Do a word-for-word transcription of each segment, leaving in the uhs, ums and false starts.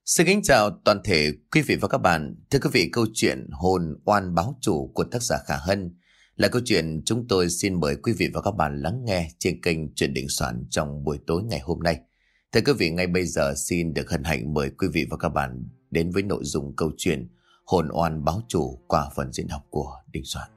Xin kính chào toàn thể quý vị và các bạn. Thưa quý vị, câu chuyện Hồn Oan Báo Chủ của tác giả Khả Hân là câu chuyện chúng tôi xin mời quý vị và các bạn lắng nghe trên kênh Chuyện Định Soạn trong buổi tối ngày hôm nay. Thưa quý vị, ngay bây giờ xin được hân hạnh mời quý vị và các bạn đến với nội dung câu chuyện Hồn Oan Báo Chủ qua phần diễn đọc của Định Soạn.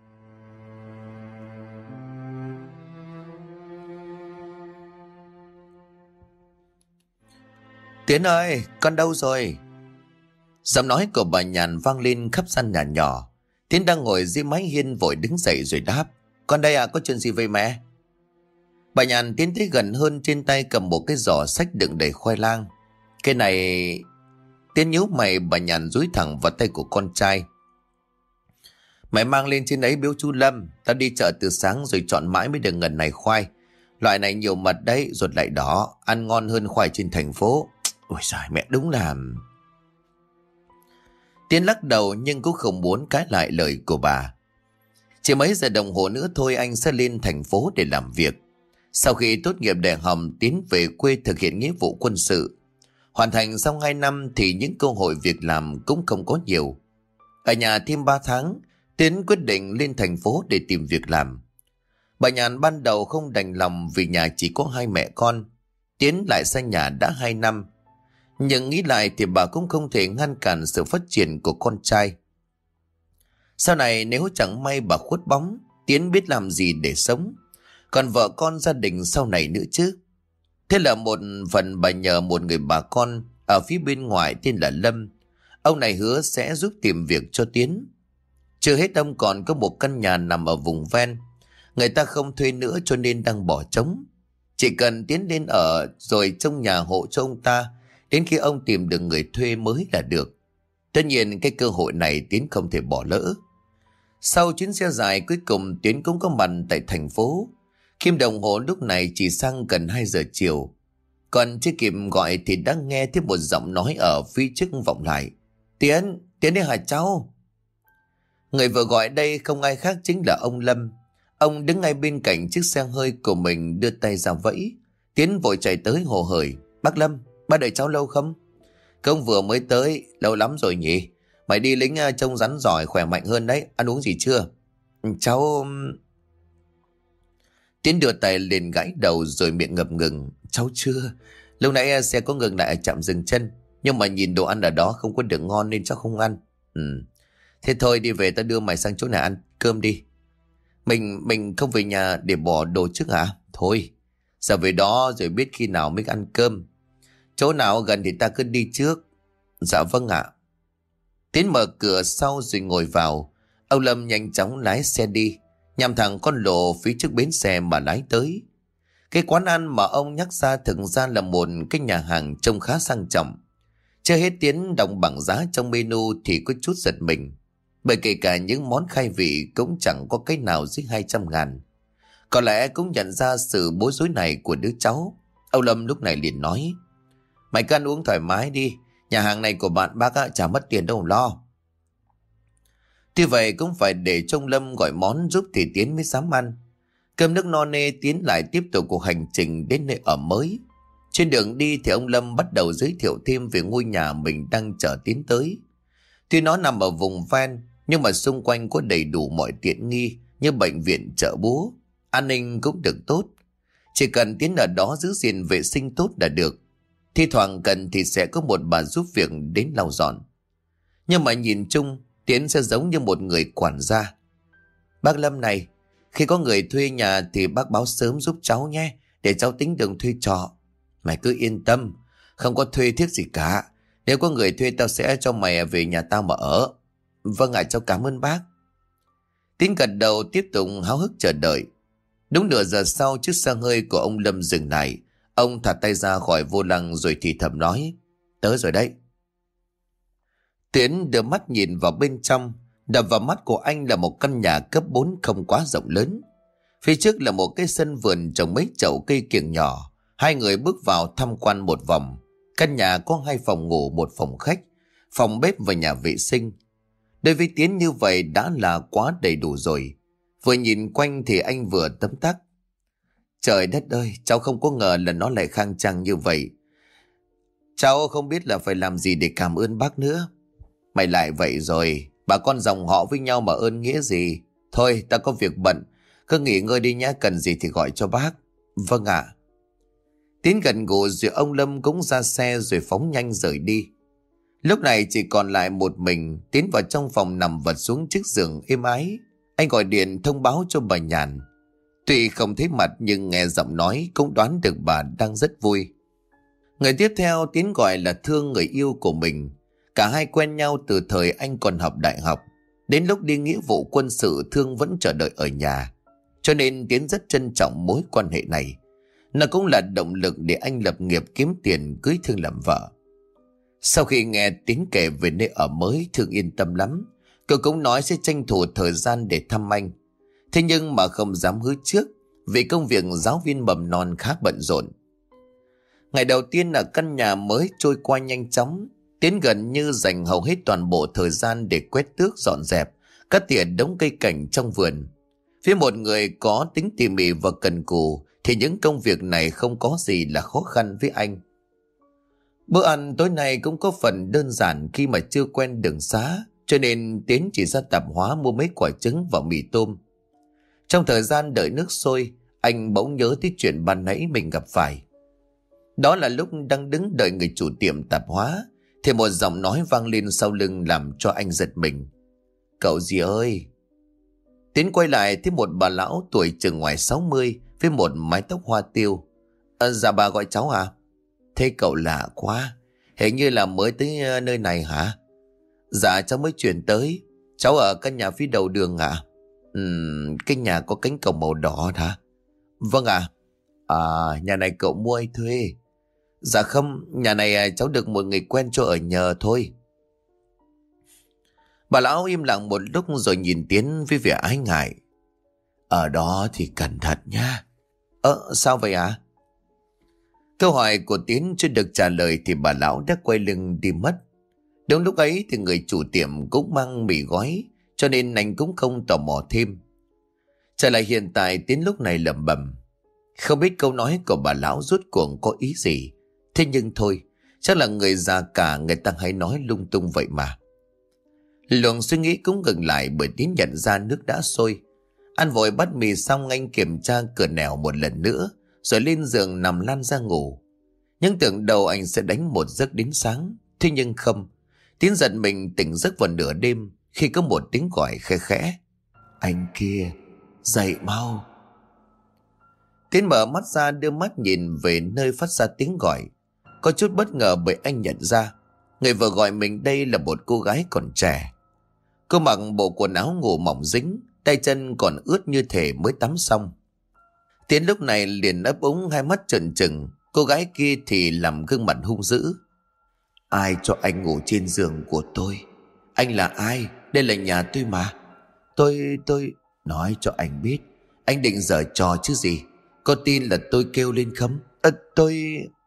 Tiến ơi, con đâu rồi? Giọng nói của bà Nhàn vang lên khắp gian nhà nhỏ. Tiến đang ngồi dưới mái hiên vội đứng dậy rồi đáp: Con đây à, có chuyện gì vậy mẹ? Bà Nhàn tiến tới gần hơn, trên tay cầm một cái giỏ xách đựng đầy khoai lang. Cái này... Tiến nhíu mày, bà Nhàn dúi thẳng vào tay của con trai. Mày mang lên trên ấy biếu chú Lâm. Tao đi chợ từ sáng rồi chọn mãi mới được ngần này khoai. Loại này nhiều mật đấy, ruột lại đỏ, ăn ngon hơn khoai trên thành phố. Ôi giời, mẹ đúng là... Tiến lắc đầu nhưng cũng không muốn cãi lại lời của bà. Chỉ mấy giờ đồng hồ nữa thôi anh sẽ lên thành phố để làm việc. Sau khi tốt nghiệp đại học, Tiến về quê thực hiện nghĩa vụ quân sự. Hoàn thành xong hai năm thì những cơ hội việc làm cũng không có nhiều. Ở nhà thêm ba tháng, Tiến quyết định lên thành phố để tìm việc làm. Bà Nhàn ban đầu không đành lòng vì nhà chỉ có hai mẹ con. Tiến lại xa nhà đã hai năm. Nhưng nghĩ lại thì bà cũng không thể ngăn cản sự phát triển của con trai. Sau này nếu chẳng may bà khuất bóng, Tiến biết làm gì để sống. Còn vợ con gia đình sau này nữa chứ. Thế là một phần bà nhờ một người bà con ở phía bên ngoài tên là Lâm. Ông này hứa sẽ giúp tìm việc cho Tiến. Chưa hết ông còn có một căn nhà nằm ở vùng ven. Người ta không thuê nữa cho nên đang bỏ trống. Chỉ cần Tiến lên ở rồi trông nhà hộ cho ông ta, đến khi ông tìm được người thuê mới là được. Tất nhiên cái cơ hội này Tiến không thể bỏ lỡ. Sau chuyến xe dài cuối cùng Tiến cũng có mặt tại thành phố. Kim đồng hồ lúc này chỉ sang gần hai giờ chiều. Còn chưa kịp gọi thì đã nghe thấy một giọng nói ở phía trước vọng lại: Tiến, Tiến đây hả cháu? Người vừa gọi đây không ai khác chính là ông Lâm. Ông đứng ngay bên cạnh chiếc xe hơi của mình đưa tay ra vẫy. Tiến vội chạy tới hồ hởi: Bác Lâm, bác đợi cháu lâu không? Công vừa mới tới, lâu lắm rồi nhỉ? Mày đi lính trông rắn giỏi, khỏe mạnh hơn đấy. Ăn uống gì chưa? Cháu... Tiến đưa tay lên gãi đầu rồi miệng ngập ngừng: Cháu chưa. Lúc nãy xe có ngừng lại ở trạm dừng chân, nhưng mà nhìn đồ ăn ở đó không có được ngon nên cháu không ăn. Ừ. Thế thôi đi về, ta đưa mày sang chỗ này ăn cơm đi. Mình mình không về nhà để bỏ đồ trước hả? Thôi, giờ về đó rồi biết khi nào mới ăn cơm. Chỗ nào gần thì ta cứ đi trước. Dạ vâng ạ. Tiến mở cửa sau rồi ngồi vào. Ông Lâm nhanh chóng lái xe đi, nhằm thẳng con lộ phía trước bến xe mà lái tới. Cái quán ăn mà ông nhắc ra thực ra là một cái nhà hàng trông khá sang trọng. Chưa hết Tiến đọc bảng giá trong menu thì có chút giật mình. Bởi kể cả những món khai vị cũng chẳng có cái nào dưới hai trăm ngàn. Có lẽ cũng nhận ra sự bối rối này của đứa cháu. Ông Lâm lúc này liền nói: Mày cứ ăn uống thoải mái đi. Nhà hàng này của bạn bác á, chả mất tiền đâu lo. Tuy vậy cũng phải để trông Lâm gọi món giúp thì Tiến mới dám ăn. Cơm nước no nê, Tiến lại tiếp tục cuộc hành trình đến nơi ở mới. Trên đường đi thì ông Lâm bắt đầu giới thiệu thêm về ngôi nhà mình đang chờ Tiến tới. Tuy nó nằm ở vùng ven, nhưng mà xung quanh có đầy đủ mọi tiện nghi như bệnh viện, chợ búa. An ninh cũng được tốt. Chỉ cần Tiến ở đó giữ gìn vệ sinh tốt là được. Thi thoảng cần thì sẽ có một bà giúp việc đến lau dọn. Nhưng mà nhìn chung, Tiến sẽ giống như một người quản gia. Bác Lâm này, khi có người thuê nhà thì bác báo sớm giúp cháu nhé, để cháu tính đường thuê trọ. Mày cứ yên tâm, không có thuê thiết gì cả. Nếu có người thuê tao sẽ cho mày về nhà tao mà ở. Vâng ạ, cháu cảm ơn bác. Tiến gật đầu tiếp tục háo hức chờ đợi. Đúng nửa giờ sau, chiếc xe hơi của ông Lâm dừng lại. Ông thả tay ra khỏi vô lăng rồi thì thầm nói: Tới rồi đấy. Tiến đưa mắt nhìn vào bên trong. Đập vào mắt của anh là một căn nhà cấp bốn không quá rộng lớn. Phía trước là một cái sân vườn trồng mấy chậu cây kiểng nhỏ. Hai người bước vào tham quan một vòng. Căn nhà có hai phòng ngủ, một phòng khách, phòng bếp và nhà vệ sinh. Đối với Tiến như vậy đã là quá đầy đủ rồi. Vừa nhìn quanh thì anh vừa tấm tắc: Trời đất ơi, cháu không có ngờ là nó lại khang trang như vậy. Cháu không biết là phải làm gì để cảm ơn bác nữa. Mày lại vậy rồi, bà con dòng họ với nhau mà ơn nghĩa gì. Thôi ta có việc bận, cứ nghỉ ngơi đi nhá, cần gì thì gọi cho bác. Vâng ạ. Tiến gần gù rồi ông Lâm cũng ra xe rồi phóng nhanh rời đi. Lúc này chỉ còn lại một mình. Tiến vào trong phòng nằm vật xuống chiếc giường êm ái. Anh gọi điện thông báo cho bà Nhàn. Tuy không thấy mặt nhưng nghe giọng nói cũng đoán được bà đang rất vui. Người tiếp theo Tiến gọi là Thương, người yêu của mình. Cả hai quen nhau từ thời anh còn học đại học. Đến lúc đi nghĩa vụ quân sự Thương vẫn chờ đợi ở nhà. Cho nên Tiến rất trân trọng mối quan hệ này. Nó cũng là động lực để anh lập nghiệp kiếm tiền cưới Thương làm vợ. Sau khi nghe Tiến kể về nơi ở mới, Thương yên tâm lắm. Cậu cũng nói sẽ tranh thủ thời gian để thăm anh. Thế nhưng mà không dám hứa trước vì công việc giáo viên mầm non khá bận rộn. Ngày đầu tiên ở căn nhà mới trôi qua nhanh chóng. Tiến gần như dành hầu hết toàn bộ thời gian để quét tước dọn dẹp, cắt tỉa đống cây cảnh trong vườn. Phía một người có tính tỉ mỉ và cần cù thì những công việc này không có gì là khó khăn với anh. Bữa ăn tối nay cũng có phần đơn giản khi mà chưa quen đường xá, cho nên Tiến chỉ ra tạp hóa mua mấy quả trứng và mì tôm. Trong thời gian đợi nước sôi, anh bỗng nhớ tới chuyện ban nãy mình gặp phải. Đó là lúc đang đứng đợi người chủ tiệm tạp hóa thì một giọng nói vang lên sau lưng làm cho anh giật mình. Cậu gì ơi? Tiến quay lại thấy một bà lão tuổi chừng ngoài sáu mươi với một mái tóc hoa tiêu. À, dạ bà gọi cháu à? Thế cậu lạ quá, hình như là mới tới nơi này hả? Dạ cháu mới chuyển tới. Cháu ở căn nhà phía đầu đường ạ. À? Ừm, cái nhà có cánh cổng màu đỏ hả? Vâng ạ. À. à nhà này cậu mua hay thuê? Dạ không, nhà này cháu được một người quen cho ở nhờ thôi. Bà lão im lặng một lúc rồi nhìn Tiến với vẻ ái ngại. Ở đó thì cẩn thận nha. Ơ sao vậy ạ? À? Câu hỏi của Tiến chưa được trả lời thì bà lão đã quay lưng đi mất. Đúng lúc ấy thì người chủ tiệm cũng mang mì gói, cho nên anh cũng không tò mò thêm. Trở lại hiện tại, Tiến lúc này lẩm bẩm. Không biết câu nói của bà lão rốt cuộc có ý gì. Thế nhưng thôi, chắc là người già cả người ta hay nói lung tung vậy mà. Luồng suy nghĩ cũng ngừng lại bởi Tiến nhận ra nước đã sôi. Ăn vội bát mì xong anh kiểm tra cửa nẻo một lần nữa, rồi lên giường nằm lăn ra ngủ. Nhưng tưởng đầu anh sẽ đánh một giấc đến sáng. Thế nhưng không. Tiến giật mình tỉnh giấc vào nửa đêm khi có một tiếng gọi khẽ khẽ. Anh kia, dậy mau. Tiến mở mắt ra đưa mắt nhìn về nơi phát ra tiếng gọi. Có chút bất ngờ bởi anh nhận ra người vừa gọi mình đây là một cô gái còn trẻ. Cô mặc bộ quần áo ngủ mỏng dính, tay chân còn ướt như thể mới tắm xong. Tiến lúc này liền ấp úng hai mắt trợn trừng. Cô gái kia thì làm gương mặt hung dữ. Ai cho anh ngủ trên giường của tôi? Anh là ai? Đây là nhà tôi mà. Tôi, tôi... Nói cho anh biết, anh định giở trò chứ gì? Có tin là tôi kêu lên không? À, tôi...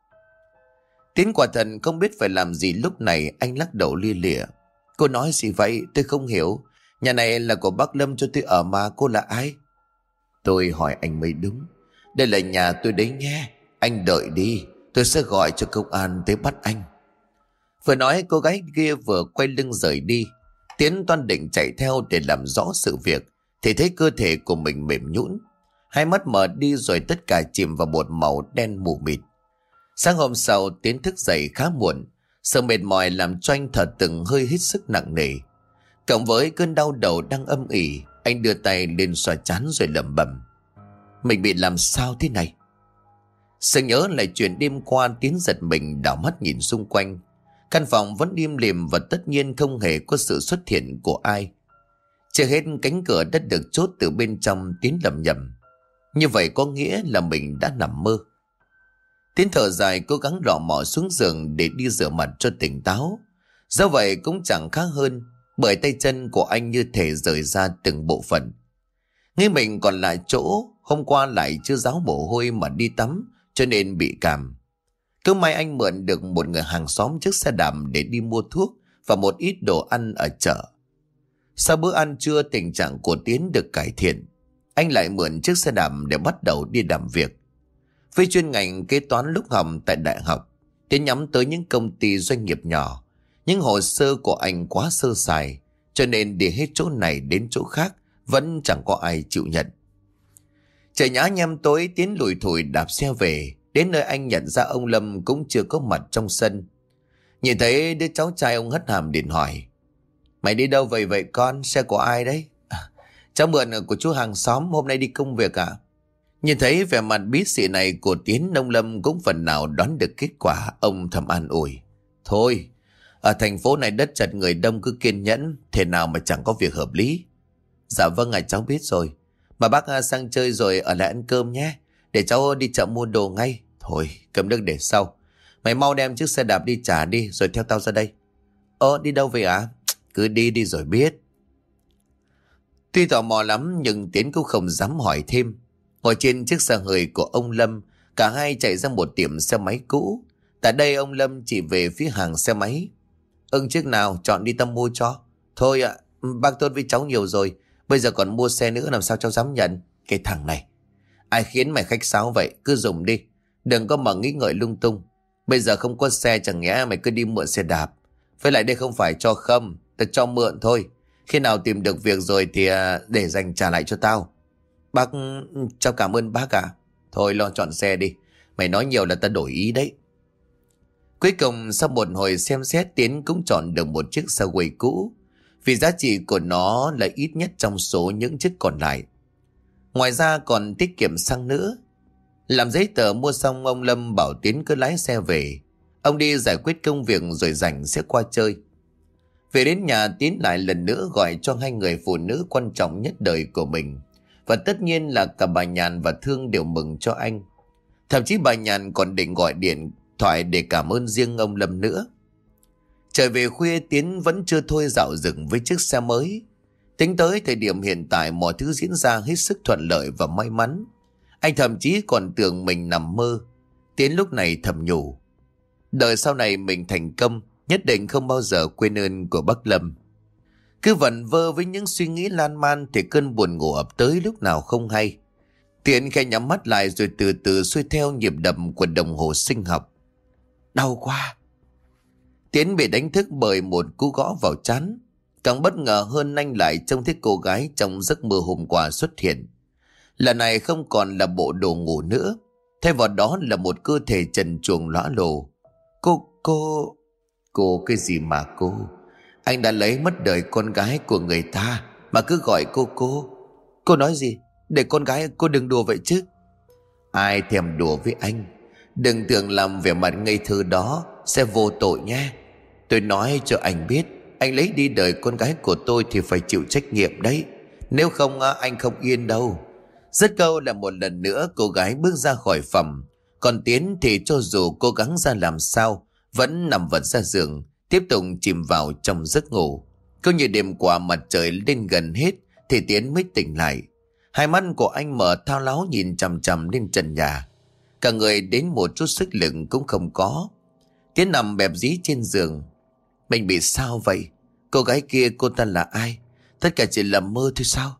Tiến quả thần không biết phải làm gì lúc này, anh lắc đầu lia lịa. Cô nói gì vậy? Tôi không hiểu. Nhà này là của bác Lâm cho tôi ở mà, cô là ai? Tôi hỏi anh mới đúng. Đây là nhà tôi đấy nhé. Anh đợi đi, tôi sẽ gọi cho công an tới bắt anh. Vừa nói cô gái kia vừa quay lưng rời đi. Tiến toan định chạy theo để làm rõ sự việc thì thấy cơ thể của mình mềm nhũn, hai mắt mở đi rồi tất cả chìm vào một màu đen mù mịt. Sáng hôm sau Tiến thức dậy khá muộn. Sự mệt mỏi làm cho anh thở từng hơi hết sức nặng nề. Cộng với cơn đau đầu đang âm ỉ, anh đưa tay lên xoa trán rồi lẩm bẩm. Mình bị làm sao thế này? Sự nhớ lại chuyện đêm qua, Tiến giật mình đảo mắt nhìn xung quanh. Căn phòng vẫn im lìm và tất nhiên không hề có sự xuất hiện của ai. Chưa hết cánh cửa đã được chốt từ bên trong. Tiến lẩm nhẩm. Như vậy có nghĩa là mình đã nằm mơ. Tiến thở dài cố gắng lọ mọ xuống giường để đi rửa mặt cho tỉnh táo. Do vậy cũng chẳng khác hơn, bởi tay chân của anh như thể rời ra từng bộ phận. Nghĩ mình còn lại chỗ, hôm qua lại chưa ráo mồ hôi mà đi tắm, cho nên bị cảm. Cứ may anh mượn được một người hàng xóm chiếc xe đạp để đi mua thuốc và một ít đồ ăn ở chợ. Sau bữa ăn trưa, tình trạng của Tiến được cải thiện. Anh lại mượn chiếc xe đạp để bắt đầu đi làm việc. Với chuyên ngành kế toán lúc học tại đại học, Tiến nhắm tới những công ty doanh nghiệp nhỏ. Những hồ sơ của anh quá sơ sài, cho nên đi hết chỗ này đến chỗ khác vẫn chẳng có ai chịu nhận. Trời nhá nhem tối, Tiến lủi thủi đạp xe về. Đến nơi anh nhận ra ông Lâm cũng chưa có mặt trong sân. Nhìn thấy đứa cháu trai, ông hất hàm điện hỏi: Mày đi đâu vậy vậy con? Xe của ai đấy? À, cháu mượn của chú hàng xóm, hôm nay đi công việc à? Nhìn thấy vẻ mặt bí xị này của Tiến, ông Lâm cũng phần nào đoán được kết quả. Ông thầm an ủi: Thôi, ở thành phố này đất chật người đông, cứ kiên nhẫn, thế nào mà chẳng có việc hợp lý. Dạ vâng ạ, cháu biết rồi. Mà bác sang chơi rồi ở lại ăn cơm nhé, để cháu đi chợ mua đồ ngay. Thôi, cơm nước để sau. Mày mau đem chiếc xe đạp đi trả đi, rồi theo tao ra đây. Ơ, đi đâu vậy ạ? À? Cứ đi đi rồi biết. Tuy tò mò lắm nhưng Tiến cũng không dám hỏi thêm. Ngồi trên chiếc xe hơi của ông Lâm, cả hai chạy ra một tiệm xe máy cũ. Tại đây ông Lâm chỉ về phía hàng xe máy. Ưng chiếc nào chọn đi, tâm mua cho. Thôi ạ, bác tốt với cháu nhiều rồi, bây giờ còn mua xe nữa làm sao cháu dám nhận. Cái thằng này, ai khiến mày khách sáo vậy? Cứ dùng đi, đừng có mà nghĩ ngợi lung tung. Bây giờ không có xe, chẳng nhẽ mày cứ đi mượn xe đạp. Với lại đây không phải cho không, tao cho mượn thôi. Khi nào tìm được việc rồi thì để dành trả lại cho tao. Bác, cháu cảm ơn bác ạ. Thôi lo chọn xe đi, mày nói nhiều là tao đổi ý đấy. Cuối cùng sau một hồi xem xét, Tiến cũng chọn được một chiếc xe quay cũ, vì giá trị của nó là ít nhất trong số những chiếc còn lại. Ngoài ra còn tiết kiệm xăng nữa. Làm giấy tờ mua xong, ông Lâm bảo Tiến cứ lái xe về. Ông đi giải quyết công việc rồi rảnh sẽ qua chơi. Về đến nhà, Tiến lại lần nữa gọi cho hai người phụ nữ quan trọng nhất đời của mình. Và tất nhiên là cả bà Nhàn và Thương đều mừng cho anh. Thậm chí bà Nhàn còn định gọi điện thoại để cảm ơn riêng ông Lâm nữa. Trời về khuya, Tiến vẫn chưa thôi dạo dừng với chiếc xe mới. Tính tới thời điểm hiện tại, mọi thứ diễn ra hết sức thuận lợi và may mắn. Anh thậm chí còn tưởng mình nằm mơ. Tiến lúc này thầm nhủ: đời sau này mình thành công, nhất định không bao giờ quên ơn của bác Lâm. Cứ vẩn vơ với những suy nghĩ lan man thì cơn buồn ngủ ập tới lúc nào không hay. Tiến khẽ nhắm mắt lại rồi từ từ xuôi theo nhịp đập của đồng hồ sinh học. Đau quá. Tiến bị đánh thức bởi một cú gõ vào trán. Càng bất ngờ hơn, anh lại trông thấy cô gái trong giấc mơ hôm qua xuất hiện. Lần này không còn là bộ đồ ngủ nữa, thay vào đó là một cơ thể trần truồng lõa lồ. Cô, cô... Cô cái gì mà cô? Anh đã lấy mất đời con gái của người ta mà cứ gọi cô cô. Cô nói gì? Để con gái cô đừng đùa vậy chứ. Ai thèm đùa với anh. Đừng tưởng làm vẻ mặt ngây thơ đó sẽ vô tội nhé. Tôi nói cho anh biết, anh lấy đi đời con gái của tôi thì phải chịu trách nhiệm đấy. Nếu không anh không yên đâu. Dứt câu là một lần nữa cô gái bước ra khỏi phòng. Còn Tiến thì cho dù cố gắng ra làm sao, vẫn nằm vật ra giường, tiếp tục chìm vào trong giấc ngủ. Cứ như đêm qua mặt trời lên gần hết thì Tiến mới tỉnh lại. Hai mắt của anh mở thao láo nhìn chằm chằm lên trần nhà. Cả người đến một chút sức lực cũng không có. Tiến nằm bẹp dí trên giường. Mình bị sao vậy? Cô gái kia cô ta là ai? Tất cả chỉ là mơ thôi sao?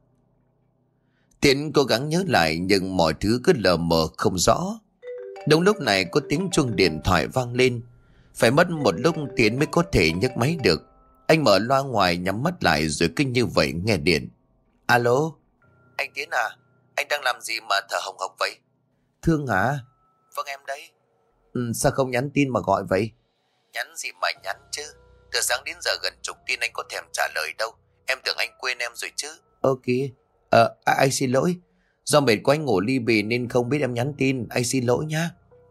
Tiến cố gắng nhớ lại nhưng mọi thứ cứ lờ mờ không rõ. Đúng lúc này có tiếng chuông điện thoại vang lên. Phải mất một lúc Tiến mới có thể nhấc máy được. Anh mở loa ngoài, nhắm mắt lại rồi cứ như vậy nghe điện. Alo? Anh Tiến à? Anh đang làm gì mà thở hồng hộc vậy? Thương hả? Vâng em đấy. Ừ, sao không nhắn tin mà gọi vậy? Nhắn gì mà nhắn chứ? Từ sáng đến giờ gần chục tin anh có thèm trả lời đâu. Em tưởng anh quên em rồi chứ. Ok. Ờ, à, anh xin lỗi. Do mệt quá anh ngủ ly bì nên không biết em nhắn tin. Anh xin lỗi nhá.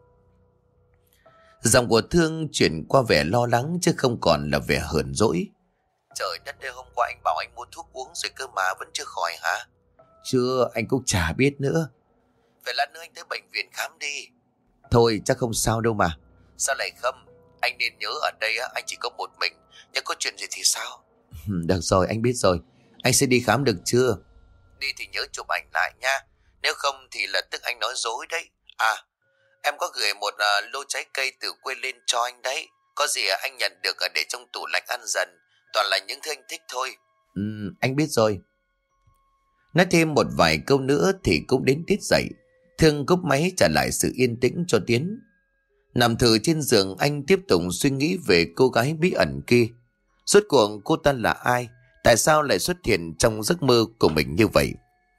Giọng của Thương chuyển qua vẻ lo lắng chứ không còn là vẻ hờn dỗi. Trời đất ơi, hôm qua anh bảo anh mua thuốc uống rồi cơ mà vẫn chưa khỏi hả? Chưa, anh cũng chả biết nữa. Vậy lát nữa anh tới bệnh viện khám đi. Thôi chắc không sao đâu mà. Sao lại không? Anh nên nhớ ở đây á, anh chỉ có một mình. Nhưng có chuyện gì thì sao? Được rồi, anh biết rồi. Anh sẽ đi khám được chưa? Đi thì nhớ chụp ảnh lại nha. Nếu không thì là tức anh nói dối đấy. À, em có gửi một uh, lô trái cây từ quê lên cho anh đấy. Có gì uh, anh nhận được uh, để trong tủ lạnh ăn dần. Toàn là những thứ anh thích thôi. Ừ, anh biết rồi. Nói thêm một vài câu nữa thì cũng đến tiết dậy. Thương cúp máy trả lại sự yên tĩnh cho Tiến. Nằm thử trên giường, anh tiếp tục suy nghĩ về cô gái bí ẩn kia. Rốt cuộc cô ta là ai? Tại sao lại xuất hiện trong giấc mơ của mình như vậy?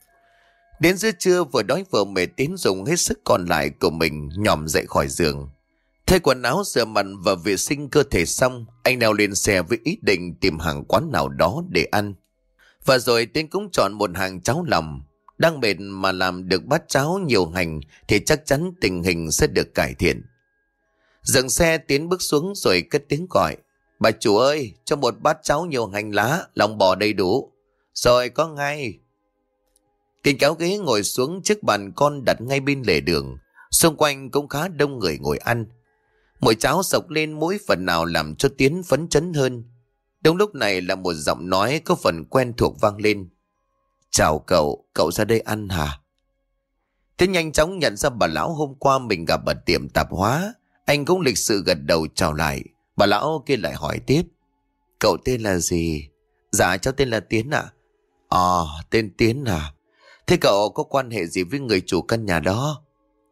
Đến giữa trưa vừa đói vừa mệt, Tiến dùng hết sức còn lại của mình nhòm dậy khỏi giường. Thay quần áo, rửa mặt và vệ sinh cơ thể xong, anh leo lên xe với ý định tìm hàng quán nào đó để ăn. Và rồi Tiến cũng chọn một hàng cháo lòng. Đang mệt mà làm được bát cháo nhiều hành thì chắc chắn tình hình sẽ được cải thiện. Dừng xe, Tiến bước xuống rồi cất tiếng gọi: "Bà chủ ơi, cho một bát cháo nhiều hành lá, lòng bò đầy đủ." "Rồi, có ngay." Tiến kéo ghế ngồi xuống chiếc bàn con đặt ngay bên lề đường. Xung quanh cũng khá đông người ngồi ăn. Mùi cháo sộc lên mũi phần nào làm cho Tiến phấn chấn hơn. Đúng lúc này là một giọng nói có phần quen thuộc vang lên: "Chào cậu, cậu ra đây ăn hả?" Tiến nhanh chóng nhận ra bà lão hôm qua mình gặp ở tiệm tạp hóa. Anh cũng lịch sự gật đầu chào lại. Bà lão kia lại hỏi tiếp: "Cậu tên là gì?" "Dạ cháu tên là Tiến ạ." "Ờ, tên Tiến à? Thế cậu có quan hệ gì với người chủ căn nhà đó?"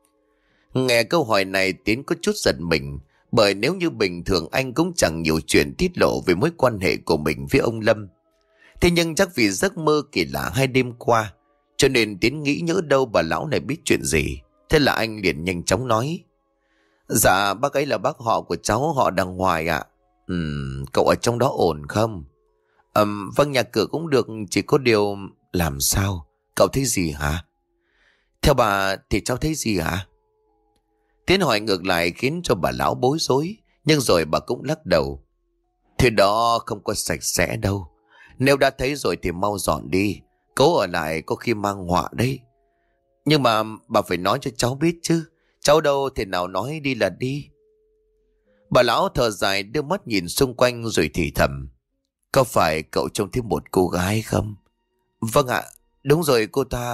Nghe câu hỏi này, Tiến có chút giật mình, bởi nếu như bình thường anh cũng chẳng nhiều chuyện tiết lộ về mối quan hệ của mình với ông Lâm. Thế nhưng chắc vì giấc mơ kỳ lạ hai đêm qua, cho nên Tiến nghĩ nhỡ đâu bà lão này biết chuyện gì. Thế là anh liền nhanh chóng nói: "Dạ bác ấy là bác họ của cháu, họ đằng Hoài ạ." Ừm, cậu ở trong đó ổn không?" Ừm, vâng, nhà cửa cũng được, chỉ có điều... "Làm sao? Cậu thấy gì hả?" "Theo bà thì cháu thấy gì hả?" Tiến hỏi ngược lại khiến cho bà lão bối rối, nhưng rồi bà cũng lắc đầu: "Thứ đó không có sạch sẽ đâu. Nếu đã thấy rồi thì mau dọn đi. Cố ở lại có khi mang họa đấy. Nhưng mà bà phải nói cho cháu biết chứ. Cháu đâu thể nào nói đi là đi." Bà lão thở dài đưa mắt nhìn xung quanh rồi thì thầm: "Có phải cậu trông thấy một cô gái không?" "Vâng ạ, đúng rồi, cô ta..."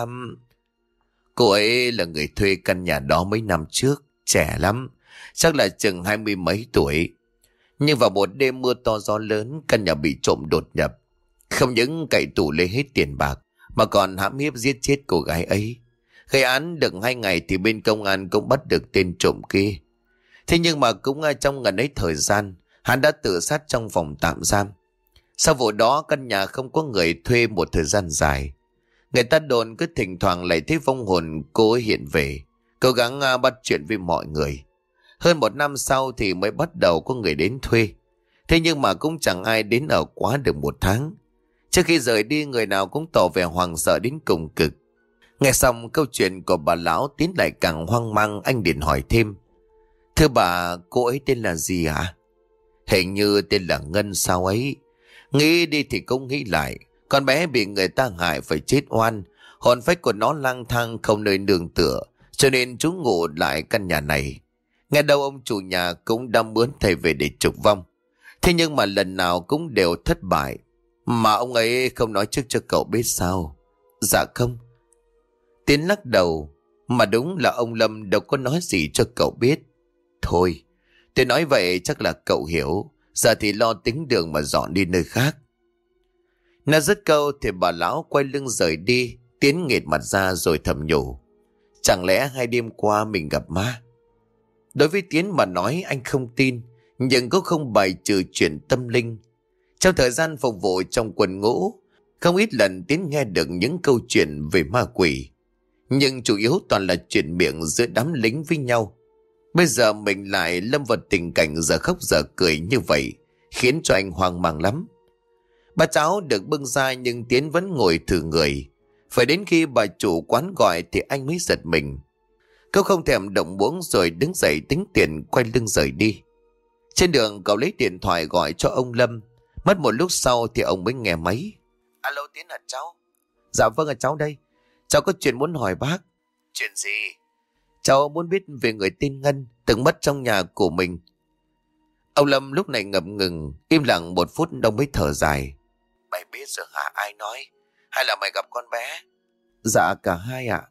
"Cô ấy là người thuê căn nhà đó mấy năm trước, trẻ lắm, chắc là chừng hai mươi mấy tuổi. Nhưng vào một đêm mưa to gió lớn, căn nhà bị trộm đột nhập. Không những cậy tủ lấy hết tiền bạc, mà còn hãm hiếp giết chết cô gái ấy. Gây án được hai ngày thì bên công an cũng bắt được tên trộm kia. Thế nhưng mà cũng trong ngần ấy thời gian, hắn đã tự sát trong phòng tạm giam. Sau vụ đó căn nhà không có người thuê một thời gian dài. Người ta đồn cứ thỉnh thoảng lại thấy vong hồn cô ấy hiện về, cố gắng à, bắt chuyện với mọi người. Hơn một năm sau thì mới bắt đầu có người đến thuê. Thế nhưng mà cũng chẳng ai đến ở quá được một tháng. Trước khi rời đi, người nào cũng tỏ vẻ hoảng sợ đến cùng cực." Nghe xong câu chuyện của bà lão, Tiến lại càng hoang mang. Anh liền hỏi thêm: "Thưa bà, cô ấy tên là gì hả?" "Hình như tên là Ngân sao ấy. Nghĩ đi thì cũng nghĩ lại, con bé bị người ta hại phải chết oan. Hồn phách của nó lang thang không nơi nương tựa, cho nên trú ngụ lại căn nhà này. Nghe đâu ông chủ nhà cũng đã mướn thầy về để trục vong. Thế nhưng mà lần nào cũng đều thất bại. Mà ông ấy không nói trước cho cậu biết sao?" "Dạ không." Tiến lắc đầu: "Mà đúng là ông Lâm đâu có nói gì cho cậu biết." "Thôi, tôi nói vậy chắc là cậu hiểu. Giờ thì lo tính đường mà dọn đi nơi khác." Nói dứt câu thì bà lão quay lưng rời đi. Tiến nghệt mặt ra rồi thầm nhủ: chẳng lẽ hai đêm qua mình gặp ma? Đối với Tiến mà nói, anh không tin, nhưng cũng không bài trừ chuyện tâm linh. Trong thời gian phục vụ trong quân ngũ, không ít lần Tiến nghe được những câu chuyện về ma quỷ, nhưng chủ yếu toàn là chuyện miệng giữa đám lính với nhau. Bây giờ mình lại lâm vào tình cảnh giờ khóc giờ cười như vậy, khiến cho anh hoang mang lắm. Bà cháu được bưng ra nhưng Tiến vẫn ngồi thử người. Phải đến khi bà chủ quán gọi thì anh mới giật mình. Cậu không thèm động muỗng rồi đứng dậy tính tiền quay lưng rời đi. Trên đường cậu lấy điện thoại gọi cho ông Lâm. Mất một lúc sau thì ông mới nghe máy. "Alo, Tiến hả cháu?" "Dạ vâng, là cháu đây. Cháu có chuyện muốn hỏi bác." "Chuyện gì?" "Cháu muốn biết về người tên Ngân từng mất trong nhà của mình." Ông Lâm lúc này ngập ngừng, im lặng một phút ông mới thở dài. "Mày biết rồi hả? Ai nói? Hay là mày gặp con bé?" "Dạ cả hai ạ."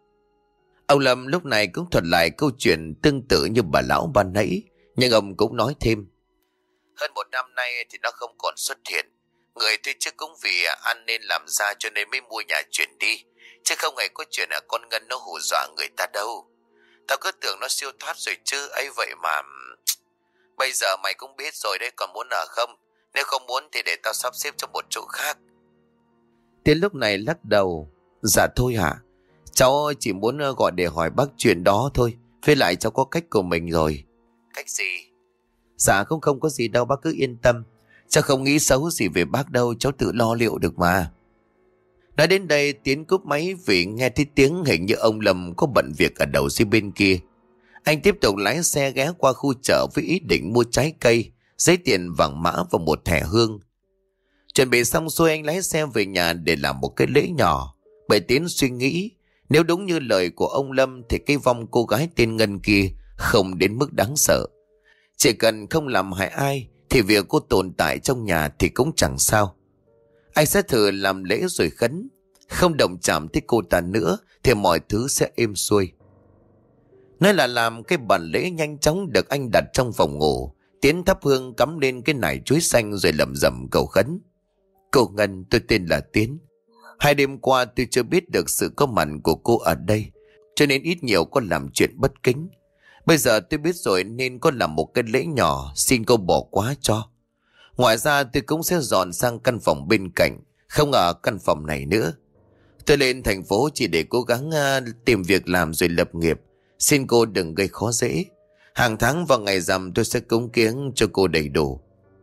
Ông Lâm lúc này cũng thuật lại câu chuyện tương tự như bà lão ban nãy, nhưng ông cũng nói thêm: "Hơn một năm nay thì nó không còn xuất hiện. Người thuê trước cũng vì ăn nên làm ra cho nên mới mua nhà chuyển đi, chứ không hề có chuyện là con Ngân nó hù dọa người ta đâu. Tao cứ tưởng nó siêu thoát rồi chứ, ấy vậy mà. Bây giờ mày cũng biết rồi đấy, còn muốn ở không? Nếu không muốn thì để tao sắp xếp cho một chỗ khác. Tiến lúc này lắc đầu. Dạ thôi hả? Cháu chỉ muốn gọi để hỏi bác chuyện đó thôi. Với lại cháu có cách của mình rồi. Cách gì? Dạ không không có gì đâu, bác cứ yên tâm. Cháu không nghĩ xấu gì về bác đâu, cháu tự lo liệu được mà. Nói đến đây Tiến cúp máy vì nghe thấy tiếng hình như ông Lâm có bận việc ở đầu dây bên kia. Anh tiếp tục lái xe ghé qua khu chợ với ý định mua trái cây, giấy tiền vàng mã và một thẻ hương. Chuẩn bị xong xuôi anh lái xe về nhà để làm một cái lễ nhỏ. Bởi Tiến suy nghĩ, nếu đúng như lời của ông Lâm thì cái vong cô gái tên Ngân kia không đến mức đáng sợ. Chỉ cần không làm hại ai thì việc cô tồn tại trong nhà thì cũng chẳng sao. Anh sẽ thử làm lễ rồi khấn, không động chạm tới cô ta nữa thì mọi thứ sẽ êm xuôi. Nói là làm, cái bàn lễ nhanh chóng được anh đặt trong phòng ngủ. Tiến thắp hương cắm lên cái nải chuối xanh rồi lẩm rẩm cầu khấn. Cô Ngân, tôi tên là Tiến. Hai đêm qua tôi chưa biết được sự có mặt của cô ở đây, cho nên ít nhiều có làm chuyện bất kính. Bây giờ tôi biết rồi nên có làm một cái lễ nhỏ, xin cô bỏ qua cho. Ngoài ra tôi cũng sẽ dọn sang căn phòng bên cạnh, không ở căn phòng này nữa. Tôi lên thành phố chỉ để cố gắng uh, tìm việc làm rồi lập nghiệp. Xin cô đừng gây khó dễ. Hàng tháng vào ngày rằm tôi sẽ cúng kiếng cho cô đầy đủ.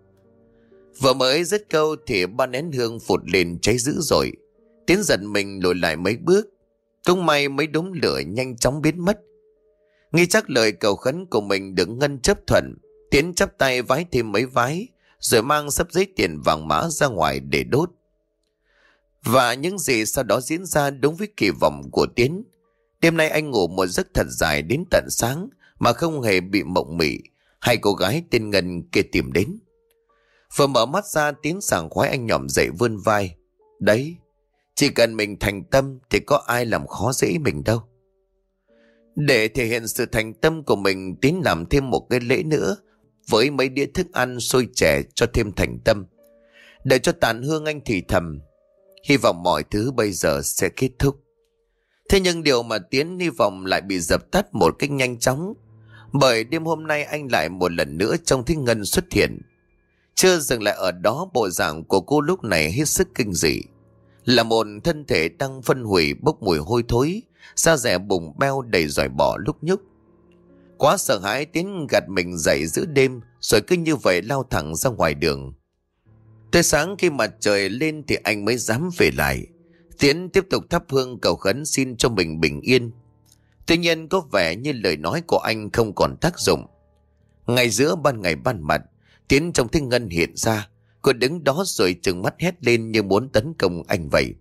Vừa mới dứt câu thì ba nén hương phụt lên cháy dữ rồi. Tiến giận mình lùi lại mấy bước. Cũng may mấy đống lửa nhanh chóng biến mất. Nghĩ chắc lời cầu khấn của mình được Ngân chấp thuận, Tiến chắp tay vái thêm mấy vái, rồi mang sắp giấy tiền vàng mã ra ngoài để đốt. Và những gì sau đó diễn ra đúng với kỳ vọng của Tiến. Đêm nay anh ngủ một giấc thật dài đến tận sáng mà không hề bị mộng mị hay cô gái tên Ngân kia tìm đến. Vừa mở mắt ra Tiến sảng khoái anh nhòm dậy vươn vai. Đấy, chỉ cần mình thành tâm thì có ai làm khó dễ mình đâu. Để thể hiện sự thành tâm của mình, Tiến làm thêm một cái lễ nữa với mấy đĩa thức ăn xôi chè cho thêm thành tâm. Để cho tàn hương anh thì thầm, hy vọng mọi thứ bây giờ sẽ kết thúc. Thế nhưng điều mà Tiến hy vọng lại bị dập tắt một cách nhanh chóng. Bởi đêm hôm nay anh lại một lần nữa trông thấy Ngân xuất hiện. Chưa dừng lại ở đó, bộ dạng của cô lúc này hết sức kinh dị. Là một thân thể đang phân hủy bốc mùi hôi thối, da dẻ bùng beo đầy giỏi bọ lúc nhúc. Quá sợ hãi, Tiến gạt mình dậy giữa đêm rồi cứ như vậy lao thẳng ra ngoài đường. Tới sáng khi mặt trời lên thì anh mới dám về lại. Tiến tiếp tục thắp hương cầu khấn xin cho mình bình yên. Tuy nhiên có vẻ như lời nói của anh không còn tác dụng. Ngay giữa ban ngày ban mặt, Tiến trông thấy Ngân hiện ra. Cô đứng đó rồi trừng mắt hét lên như muốn tấn công anh vậy.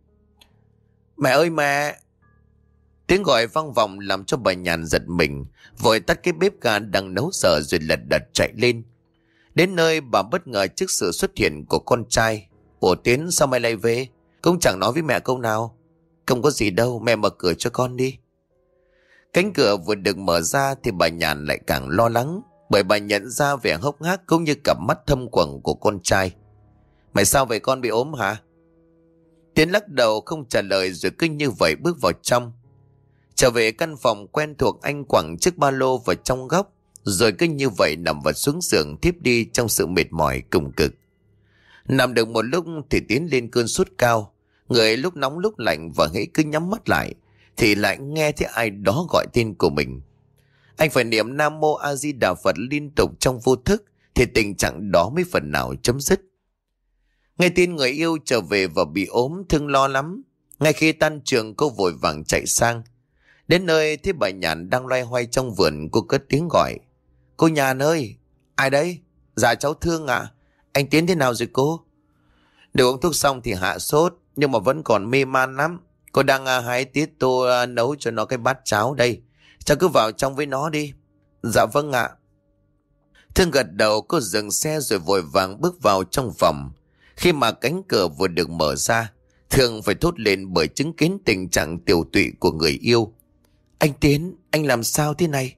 Mẹ ơi mẹ! Tiếng gọi vang vọng làm cho bà Nhàn giật mình, vội tắt cái bếp ga đang nấu dở rồi lật đật chạy lên. Đến nơi bà bất ngờ trước sự xuất hiện của con trai. Ủa Tiến, sao mày lại về? Cũng chẳng nói với mẹ câu nào. Không có gì đâu, mẹ mở cửa cho con đi. Cánh cửa vừa được mở ra thì bà Nhàn lại càng lo lắng, bởi bà nhận ra vẻ hốc hác cũng như cặp mắt thâm quầng của con trai. Mày sao vậy, con bị ốm hả? Tiến lắc đầu không trả lời rồi cứ như vậy bước vào trong. Trở về căn phòng quen thuộc, anh quẳng chiếc ba lô vào trong góc, rồi cứ như vậy nằm vật xuống giường thiếp đi trong sự mệt mỏi cùng cực. Nằm được một lúc thì Tiến lên cơn sốt cao, người lúc nóng lúc lạnh, và hễ cứ nhắm mắt lại thì lại nghe thấy ai đó gọi tên của mình. Anh phải niệm Nam Mô A Di Đà Phật liên tục trong vô thức thì tình trạng đó mới phần nào chấm dứt. Nghe tin người yêu trở về và bị ốm, Thương lo lắm. Ngay khi tan trường cô vội vàng chạy sang. Đến nơi thấy bà Nhàn đang loay hoay trong vườn, cô cất tiếng gọi. Cô Nhàn ơi! Ai đấy? Dạ cháu Thương ạ. À? Anh Tiến thế nào rồi cô? Được uống thuốc xong thì hạ sốt, nhưng mà vẫn còn mê man lắm. Cô đang à, hái tiết tô à, nấu cho nó cái bát cháo đây. Cháu cứ vào trong với nó đi. Dạ vâng ạ. Thương gật đầu, cô dừng xe rồi vội vàng bước vào trong phòng. Khi mà cánh cửa vừa được mở ra, Thương phải thốt lên bởi chứng kiến tình trạng tiểu tụy của người yêu. Anh Tiến, anh làm sao thế này?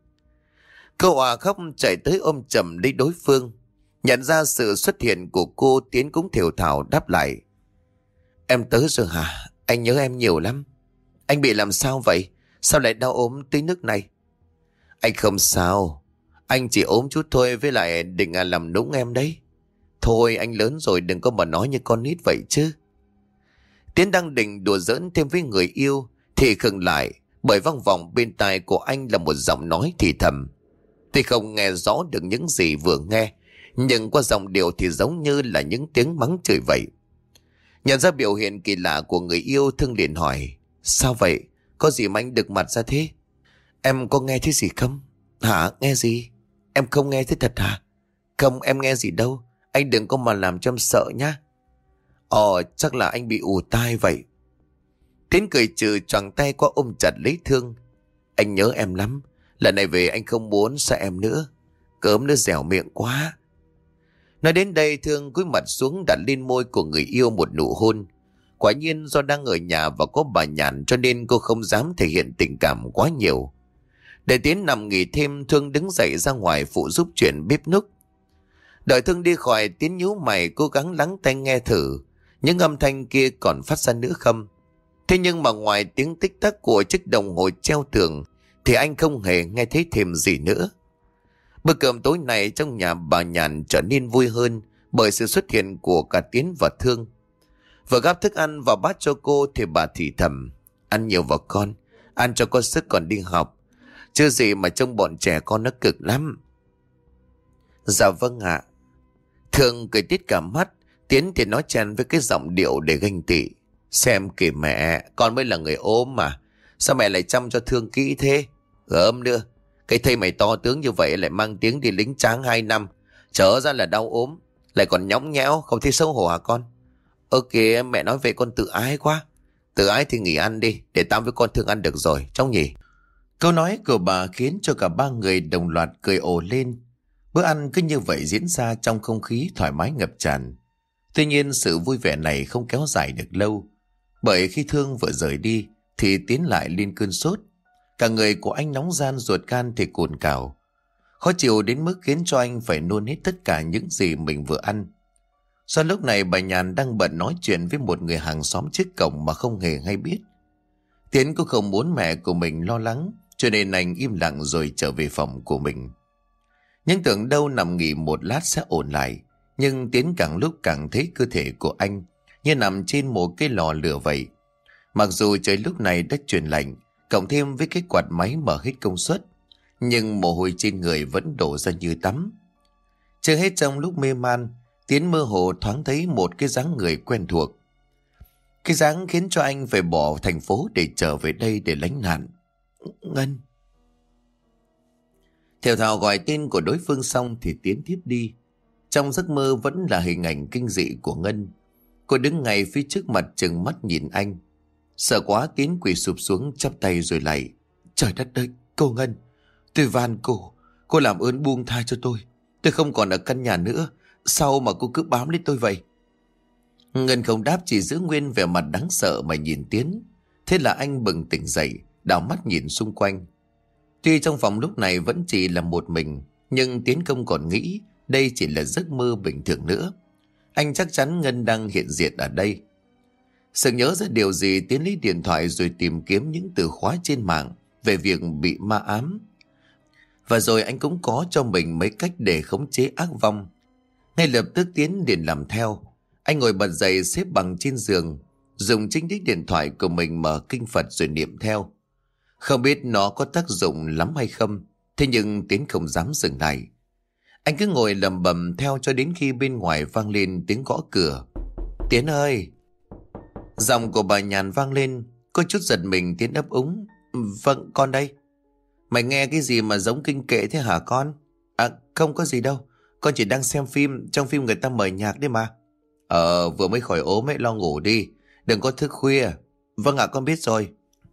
Cô òa khóc chạy tới ôm chầm lấy đối phương. Nhận ra sự xuất hiện của cô, Tiến cũng thều thào đáp lại. Em tới rồi hả? Anh nhớ em nhiều lắm. Anh bị làm sao vậy? Sao lại đau ốm tới nước này? Anh không sao. Anh chỉ ốm chút thôi, với lại định à làm nũng em đấy. Thôi anh lớn rồi, đừng có mà nói như con nít vậy chứ. Tiến đang định đùa giỡn thêm với người yêu thì khựng lại, bởi vang vọng bên tai của anh là một giọng nói thì thầm. Tuy không nghe rõ được những gì vừa nghe, nhưng qua giọng điệu thì giống như là những tiếng mắng chửi vậy. Nhận ra biểu hiện kỳ lạ của người yêu, Thương liền hỏi: Sao vậy? Có gì mà anh đực mặt ra thế? Em có nghe thấy gì không? Hả? Nghe gì? Em không nghe thấy thật hả? Không, em nghe gì đâu. Anh đừng có mà làm cho em sợ nhá. Ồ, chắc là anh bị ù tai vậy. Tiến cười trừ, choàng tay qua ôm chặt lấy Thương. Anh nhớ em lắm. Lần này về anh không muốn sợ em nữa. Cớm nó dẻo miệng quá. Nói đến đây, Thương cúi mặt xuống đặt lên môi của người yêu một nụ hôn. Quả nhiên do đang ở nhà và có bà Nhàn cho nên cô không dám thể hiện tình cảm quá nhiều. Để Tiến nằm nghỉ thêm, Thương đứng dậy ra ngoài phụ giúp chuyện bếp núc. Đợi Thương đi khỏi, Tiến nhíu mày cố gắng lắng tai nghe thử những âm thanh kia còn phát ra nữa không. Thế nhưng mà ngoài tiếng tích tắc của chiếc đồng hồ treo tường thì anh không hề nghe thấy thêm gì nữa. Bữa cơm tối này trong nhà bà Nhàn trở nên vui hơn bởi sự xuất hiện của cả Tiến và Thương. Vừa gắp thức ăn vào bát cho cô thì bà thì thầm: Ăn nhiều vào con, ăn cho có sức còn đi học. Chứ gì mà trông bọn trẻ con nó cực lắm. Dạ vâng ạ. Thương cười tít cả mắt. Tiến thì nói chen với cái giọng điệu để ganh tị: Xem kìa mẹ, con mới là người ốm mà. Sao mẹ lại chăm cho Thương kỹ thế? Gớm nữa, cái thây mày to tướng như vậy lại mang tiếng đi lính tráng hai năm, trở ra là đau ốm, lại còn nhõng nhẽo, không thấy xấu hổ hả con? Ơ kìa, mẹ nói về con tự ái quá. Tự ái thì nghỉ ăn đi, để tao với con Thương ăn được rồi, trong nhỉ? Câu nói của bà khiến cho cả ba người đồng loạt cười ồ lên. Bữa ăn cứ như vậy diễn ra trong không khí thoải mái ngập tràn. Tuy nhiên sự vui vẻ này không kéo dài được lâu, bởi khi Thương vừa rời đi thì Tiến lại lên cơn sốt. Cả người của anh nóng ran, ruột gan thì cồn cào, khó chịu đến mức khiến cho anh phải nôn hết tất cả những gì mình vừa ăn. Do lúc này bà Nhàn đang bận nói chuyện với một người hàng xóm trước cổng mà không hề hay biết. Tiến cũng không muốn mẹ của mình lo lắng, cho nên anh im lặng rồi trở về phòng của mình. Nhưng tưởng đâu nằm nghỉ một lát sẽ ổn lại, nhưng Tiến càng lúc càng thấy cơ thể của anh như nằm trên một cái lò lửa vậy. Mặc dù trời lúc này đã chuyển lạnh, cộng thêm với cái quạt máy mở hết công suất, nhưng mồ hôi trên người vẫn đổ ra như tắm. Chưa hết, trong lúc mê man, Tiến mơ hồ thoáng thấy một cái dáng người quen thuộc. Cái dáng khiến cho anh phải bỏ thành phố để trở về đây để lánh nạn. Ngân. Theo thào gọi tên của đối phương xong thì Tiến tiếp đi. Trong giấc mơ vẫn là hình ảnh kinh dị của Ngân. Cô đứng ngay phía trước mặt trừng mắt nhìn anh. Sợ quá, Tiến quỳ sụp xuống chắp tay rồi lạy: Trời đất ơi, cô Ngân, tôi van cô, cô làm ơn buông tha cho tôi. Tôi không còn ở căn nhà nữa, sao mà cô cứ bám lấy tôi vậy? Ngân không đáp, chỉ giữ nguyên vẻ mặt đáng sợ mà nhìn Tiến. Thế là anh bừng tỉnh dậy, đảo mắt nhìn xung quanh. Tuy trong phòng lúc này vẫn chỉ là một mình, nhưng Tiến không còn nghĩ đây chỉ là giấc mơ bình thường nữa. Anh chắc chắn Ngân đang hiện diện ở đây. Sự nhớ ra điều gì, Tiến lấy điện thoại rồi tìm kiếm những từ khóa trên mạng về việc bị ma ám. Và rồi anh cũng có cho mình mấy cách để khống chế ác vong. Ngay lập tức Tiến liền làm theo. Anh ngồi bật dậy, xếp bằng trên giường, dùng chính đích điện thoại của mình mở kinh Phật rồi niệm theo. Không biết nó có tác dụng lắm hay không, thế nhưng Tiến không dám dừng lại. Anh cứ ngồi lầm bầm theo cho đến khi bên ngoài vang lên tiếng gõ cửa. Tiến ơi! Giọng của bà Nhàn vang lên. Có chút giật mình, Tiến ấp úng: Vâng, con đây. Mày nghe cái gì mà giống kinh kệ thế hả con? À, không có gì đâu, con chỉ đang xem phim. Trong phim người ta mời nhạc đấy mà. Ờ, vừa mới khỏi ốm ấy, lo ngủ đi, đừng có thức khuya. Vâng ạ, con biết rồi.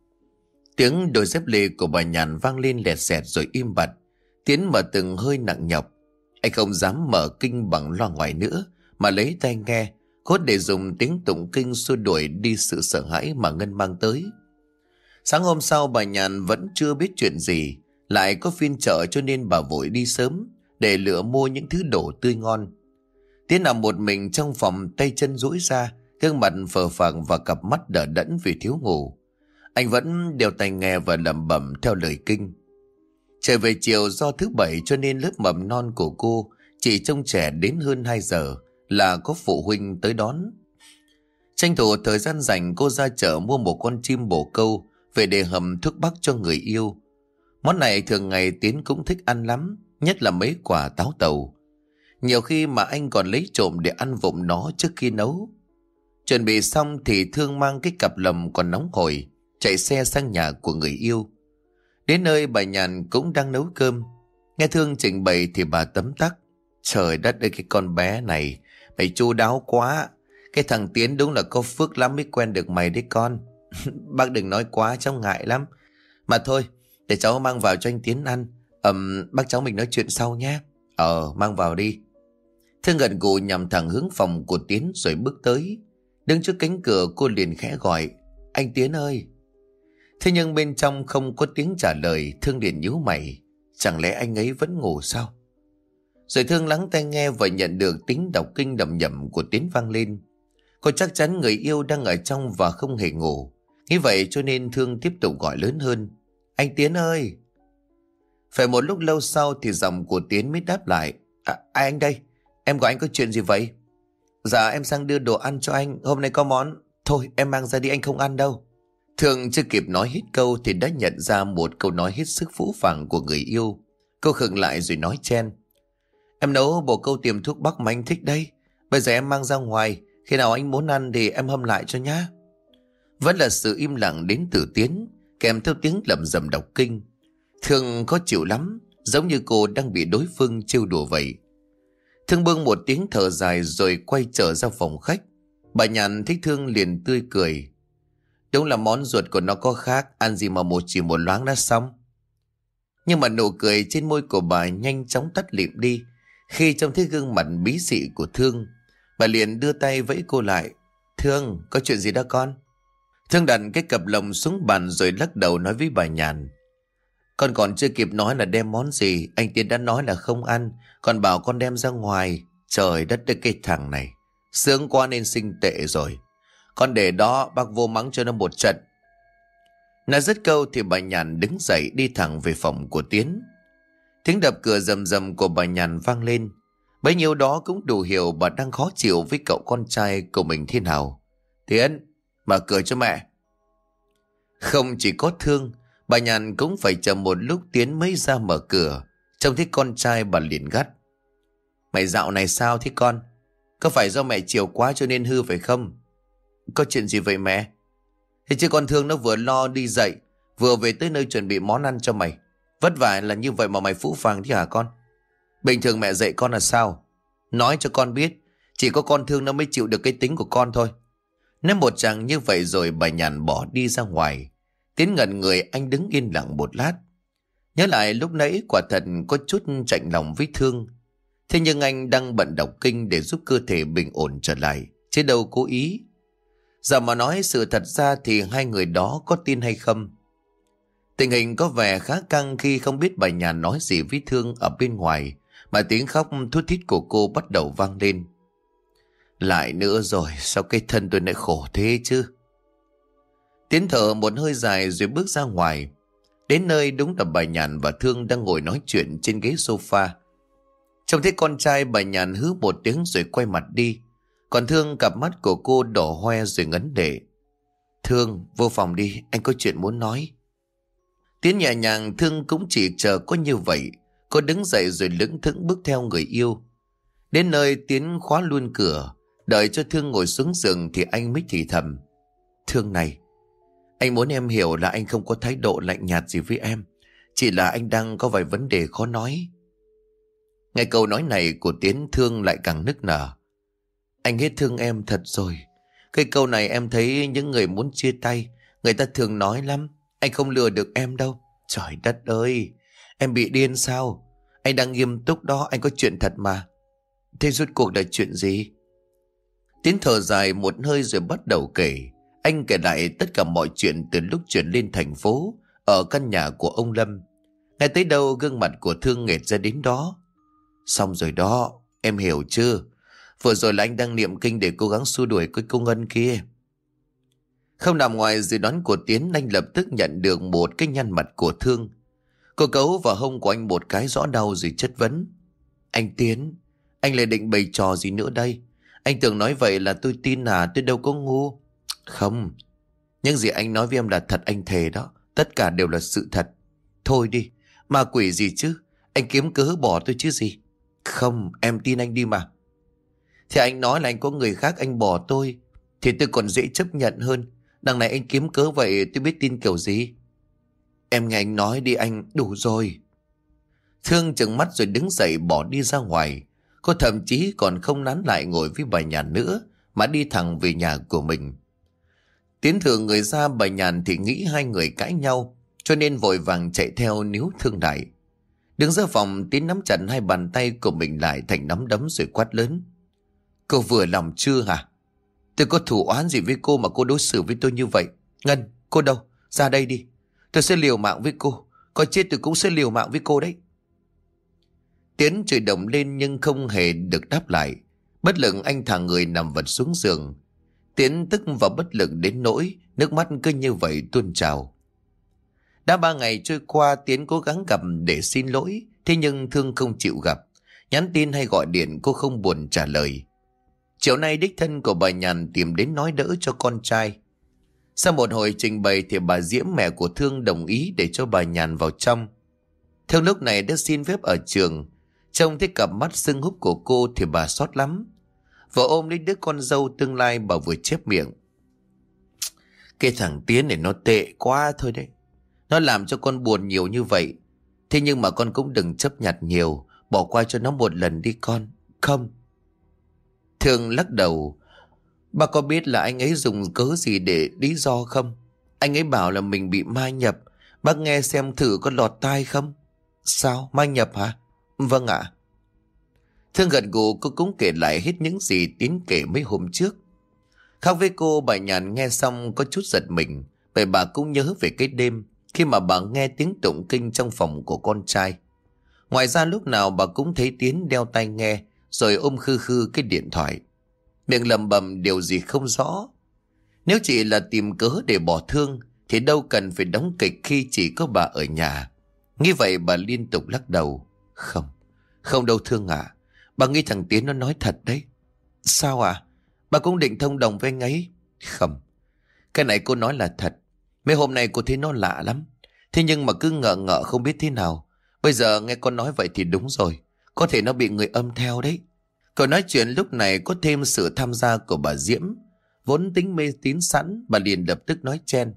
Tiếng đôi dép lê của bà Nhàn vang lên lẹt xẹt rồi im bặt. Tiến mở từng hơi nặng nhọc. Anh không dám mở kinh bằng loa ngoài nữa, mà lấy tai nghe, cốt để dùng tiếng tụng kinh xua đuổi đi sự sợ hãi mà Ngân mang tới. Sáng hôm sau, bà Nhàn vẫn chưa biết chuyện gì, lại có phiên chợ cho nên bà vội đi sớm để lựa mua những thứ đồ tươi ngon. Tiến nằm một mình trong phòng, tay chân duỗi ra, gương mặt phờ phạc và cặp mắt đờ đẫn vì thiếu ngủ. Anh vẫn đeo tai nghe và lẩm bẩm theo lời kinh. Trở về chiều do thứ bảy cho nên lớp mầm non của cô chỉ trông trẻ đến hơn hai giờ là có phụ huynh tới đón. Tranh thủ thời gian rảnh, cô ra chợ mua một con chim bồ câu về để hầm thuốc bắc cho người yêu. Món này thường ngày Tiến cũng thích ăn lắm, nhất là mấy quả táo tàu. Nhiều khi mà anh còn lấy trộm để ăn vụng nó trước khi nấu. Chuẩn bị xong thì Thương mang cái cặp lồng còn nóng hổi chạy xe sang nhà của người yêu. Đến nơi bà Nhàn cũng đang nấu cơm. Nghe Thương trình bày thì bà tấm tắc: Trời đất ơi, cái con bé này mày chu đáo quá. Cái thằng Tiến đúng là có phước lắm mới quen được mày đấy con. Bác đừng nói quá, cháu ngại lắm. Mà thôi, để cháu mang vào cho anh Tiến ăn. Ừm, bác cháu mình nói chuyện sau nhé. Ờ, mang vào đi. Thương gật gù nhằm thẳng hướng phòng của Tiến rồi bước tới. Đứng trước cánh cửa cô liền khẽ gọi: Anh Tiến ơi. Thế nhưng bên trong không có tiếng trả lời. Thương liền nhíu mày: Chẳng lẽ anh ấy vẫn ngủ sao? Rồi Thương lắng tai nghe và nhận được tiếng đọc kinh đầm nhầm của Tiến vang lên. Cô chắc chắn người yêu đang ở trong và không hề ngủ. Nghĩ vậy cho nên Thương tiếp tục gọi lớn hơn: Anh Tiến ơi. Phải một lúc lâu sau thì giọng của Tiến mới đáp lại: À, ai anh đây? Em gọi anh có chuyện gì vậy? Dạ em sang đưa đồ ăn cho anh. Hôm nay có món. Thôi em mang ra đi, anh không ăn đâu. Thương chưa kịp nói hết câu thì đã nhận ra một câu nói hết sức phũ phàng của người yêu. Cô khựng lại rồi nói chen: Em nấu bồ câu tiềm thuốc bắc mà anh thích đây. Bây giờ em mang ra ngoài. Khi nào anh muốn ăn thì em hâm lại cho nhá. Vẫn là sự im lặng đến từ Tiến, kèm theo tiếng lẩm rẩm đọc kinh. Thương khó chịu lắm, giống như cô đang bị đối phương trêu đùa vậy. Thương bưng một tiếng thở dài rồi quay trở ra phòng khách. Bà Nhàn thấy Thương liền tươi cười: Đúng là món ruột của nó có khác, ăn gì mà một chỉ một loáng đã xong. Nhưng mà nụ cười trên môi của bà nhanh chóng tắt lịm đi khi trông thấy gương mặt bí xị của Thương. Bà liền đưa tay vẫy cô lại: Thương, có chuyện gì đó con? Thương đặt cái cặp lồng xuống bàn rồi lắc đầu nói với bà Nhàn: Con còn chưa kịp nói là đem món gì, anh Tiến đã nói là không ăn, còn bảo con đem ra ngoài. Trời đất ơi, cái thằng này sướng quá nên sinh tệ rồi. Con để đó, bác vô mắng cho nó một trận. Nói dứt câu thì bà Nhàn đứng dậy đi thẳng về phòng của Tiến. Tiếng đập cửa rầm rầm của bà Nhàn vang lên. Bấy nhiêu đó cũng đủ hiểu bà đang khó chịu với cậu con trai của mình thế nào. Tiến, mở cửa cho mẹ. Không chỉ có Thương, bà Nhàn cũng phải chờ một lúc Tiến mới ra mở cửa. Trông thấy con trai bà liền gắt: Mày dạo này sao thế con? Có phải do mẹ chiều quá cho nên hư phải không? Có chuyện gì vậy mẹ? Thế chứ con Thương nó vừa lo đi dậy, vừa về tới nơi chuẩn bị món ăn cho mày. Vất vả là như vậy mà mày phũ phàng thế hả con? Bình thường mẹ dạy con là sao? Nói cho con biết, chỉ có con Thương nó mới chịu được cái tính của con thôi. Nếu một chàng như vậy rồi bà Nhàn bỏ đi ra ngoài. Tiến ngẩn người, anh đứng yên lặng một lát. Nhớ lại lúc nãy quả thật có chút chạnh lòng với Thương. Thế nhưng anh đang bận đọc kinh để giúp cơ thể bình ổn trở lại, chứ đâu cố ý. Giờ mà nói sự thật ra thì hai người đó có tin hay không? Tình hình có vẻ khá căng khi không biết bà Nhàn nói gì với Thương ở bên ngoài, mà tiếng khóc thút thít của cô bắt đầu vang lên. Lại nữa rồi, sao cái thân tôi lại khổ thế chứ? Tiến thở một hơi dài rồi bước ra ngoài. Đến nơi đúng là bà Nhàn và Thương đang ngồi nói chuyện trên ghế sofa. Trông thấy con trai, bà Nhàn hứ một tiếng rồi quay mặt đi. Còn Thương, cặp mắt của cô đỏ hoe rồi ngấn lệ. Thương, vô phòng đi, anh có chuyện muốn nói. Tiến nhẹ nhàng, Thương cũng chỉ chờ có như vậy. Cô đứng dậy rồi lững thững bước theo người yêu. Đến nơi Tiến khóa luôn cửa. Đợi cho Thương ngồi xuống giường thì anh mới thì thầm: Thương này, anh muốn em hiểu là anh không có thái độ lạnh nhạt gì với em. Chỉ là anh đang có vài vấn đề khó nói. Nghe câu nói này của Tiến, Thương lại càng nức nở. Anh hết thương em thật rồi. Cái câu này em thấy những người muốn chia tay, người ta thường nói lắm. Anh không lừa được em đâu. Trời đất ơi, em bị điên sao? Anh đang nghiêm túc đó, anh có chuyện thật mà. Thế rốt cuộc là chuyện gì? Tiến thở dài một hơi rồi bắt đầu kể. Anh kể lại tất cả mọi chuyện từ lúc chuyển lên thành phố, ở căn nhà của ông Lâm. Ngay tới đâu gương mặt của Thương nghệt ra đến đó. Xong rồi đó, em hiểu chưa? Vừa rồi là anh đang niệm kinh để cố gắng xua đuổi cái cô Ngân kia. Không nằm ngoài dự đoán của Tiến, anh lập tức nhận được một cái nhăn mặt của Thương. Cô cấu vào hông của anh một cái rõ đau rồi chất vấn. Anh Tiến, anh lại định bày trò gì nữa đây? Anh tưởng nói vậy là tôi tin à? Tôi đâu có ngu. Không, những gì anh nói với em là thật, anh thề đó. Tất cả đều là sự thật. Thôi đi, ma quỷ gì chứ? Anh kiếm cớ bỏ tôi chứ gì? Không, em tin anh đi mà. Thì anh nói là anh có người khác anh bỏ tôi, thì tôi còn dễ chấp nhận hơn. Đằng này anh kiếm cớ vậy tôi biết tin kiểu gì. Em nghe anh nói đi anh, đủ rồi. Thương trừng mắt rồi đứng dậy bỏ đi ra ngoài. Cô thậm chí còn không nán lại ngồi với bà Nhàn nữa, mà đi thẳng về nhà của mình. Tiến thừa người ra, bà Nhàn thì nghĩ hai người cãi nhau, cho nên vội vàng chạy theo níu Thương lại. Đứng giữa phòng, Tiến nắm chặt hai bàn tay của mình lại thành nắm đấm rồi quát lớn. Cô vừa lòng chưa hả? Tôi có thù oán gì với cô mà cô đối xử với tôi như vậy? Ngân, cô đâu? Ra đây đi. Tôi sẽ liều mạng với cô. Có chết tôi cũng sẽ liều mạng với cô đấy. Tiến chửi đồng lên nhưng không hề được đáp lại. Bất lực anh thả người nằm vật xuống giường. Tiến tức và bất lực đến nỗi nước mắt cứ như vậy tuôn trào. Đã ba ngày trôi qua, Tiến cố gắng gặp để xin lỗi, thế nhưng Thương không chịu gặp. Nhắn tin hay gọi điện cô không buồn trả lời. Chiều nay đích thân của bà Nhàn tìm đến nói đỡ cho con trai. Sau một hồi trình bày thì bà Diễm, mẹ của Thương, đồng ý để cho bà Nhàn vào trong. Thương lúc này đã xin phép ở trường. Trông thấy cặp mắt sưng húp của cô thì bà xót lắm. Vợ ôm lấy đứa con dâu tương lai, bà vừa chép miệng. Cái thằng Tiến này nó tệ quá thôi đấy. Nó làm cho con buồn nhiều như vậy. Thế nhưng mà con cũng đừng chấp nhặt nhiều. Bỏ qua cho nó một lần đi con. Không. Thương lắc đầu. Bà có biết là anh ấy dùng cớ gì để lý do không? Anh ấy bảo là mình bị ma nhập. Bác nghe xem thử có lọt tai không? Sao? Ma nhập hả? Vâng ạ. Thương gật gù, cô cũng kể lại hết những gì Tiến kể mấy hôm trước. Khác với cô, bà Nhàn nghe xong có chút giật mình, bởi bà cũng nhớ về cái đêm khi mà bà nghe tiếng tụng kinh trong phòng của con trai. Ngoài ra lúc nào bà cũng thấy Tiến đeo tai nghe rồi ôm khư khư cái điện thoại, miệng lẩm bẩm điều gì không rõ. Nếu chỉ là tìm cớ để bỏ Thương thì đâu cần phải đóng kịch khi chỉ có bà ở nhà. Nghĩ vậy bà liên tục lắc đầu. Không, không đâu Thương ạ. À. Bà nghĩ thằng Tiến nó nói thật đấy. Sao ạ? À? Bà cũng định thông đồng với anh ấy. Không, cái này cô nói là thật. Mấy hôm nay cô thấy nó lạ lắm. Thế nhưng mà cứ ngờ ngợ không biết thế nào. Bây giờ nghe con nói vậy thì đúng rồi. Có thể nó bị người âm theo đấy. Cậu nói chuyện lúc này có thêm sự tham gia của bà Diễm. Vốn tính mê tín sẵn, bà liền lập tức nói chen.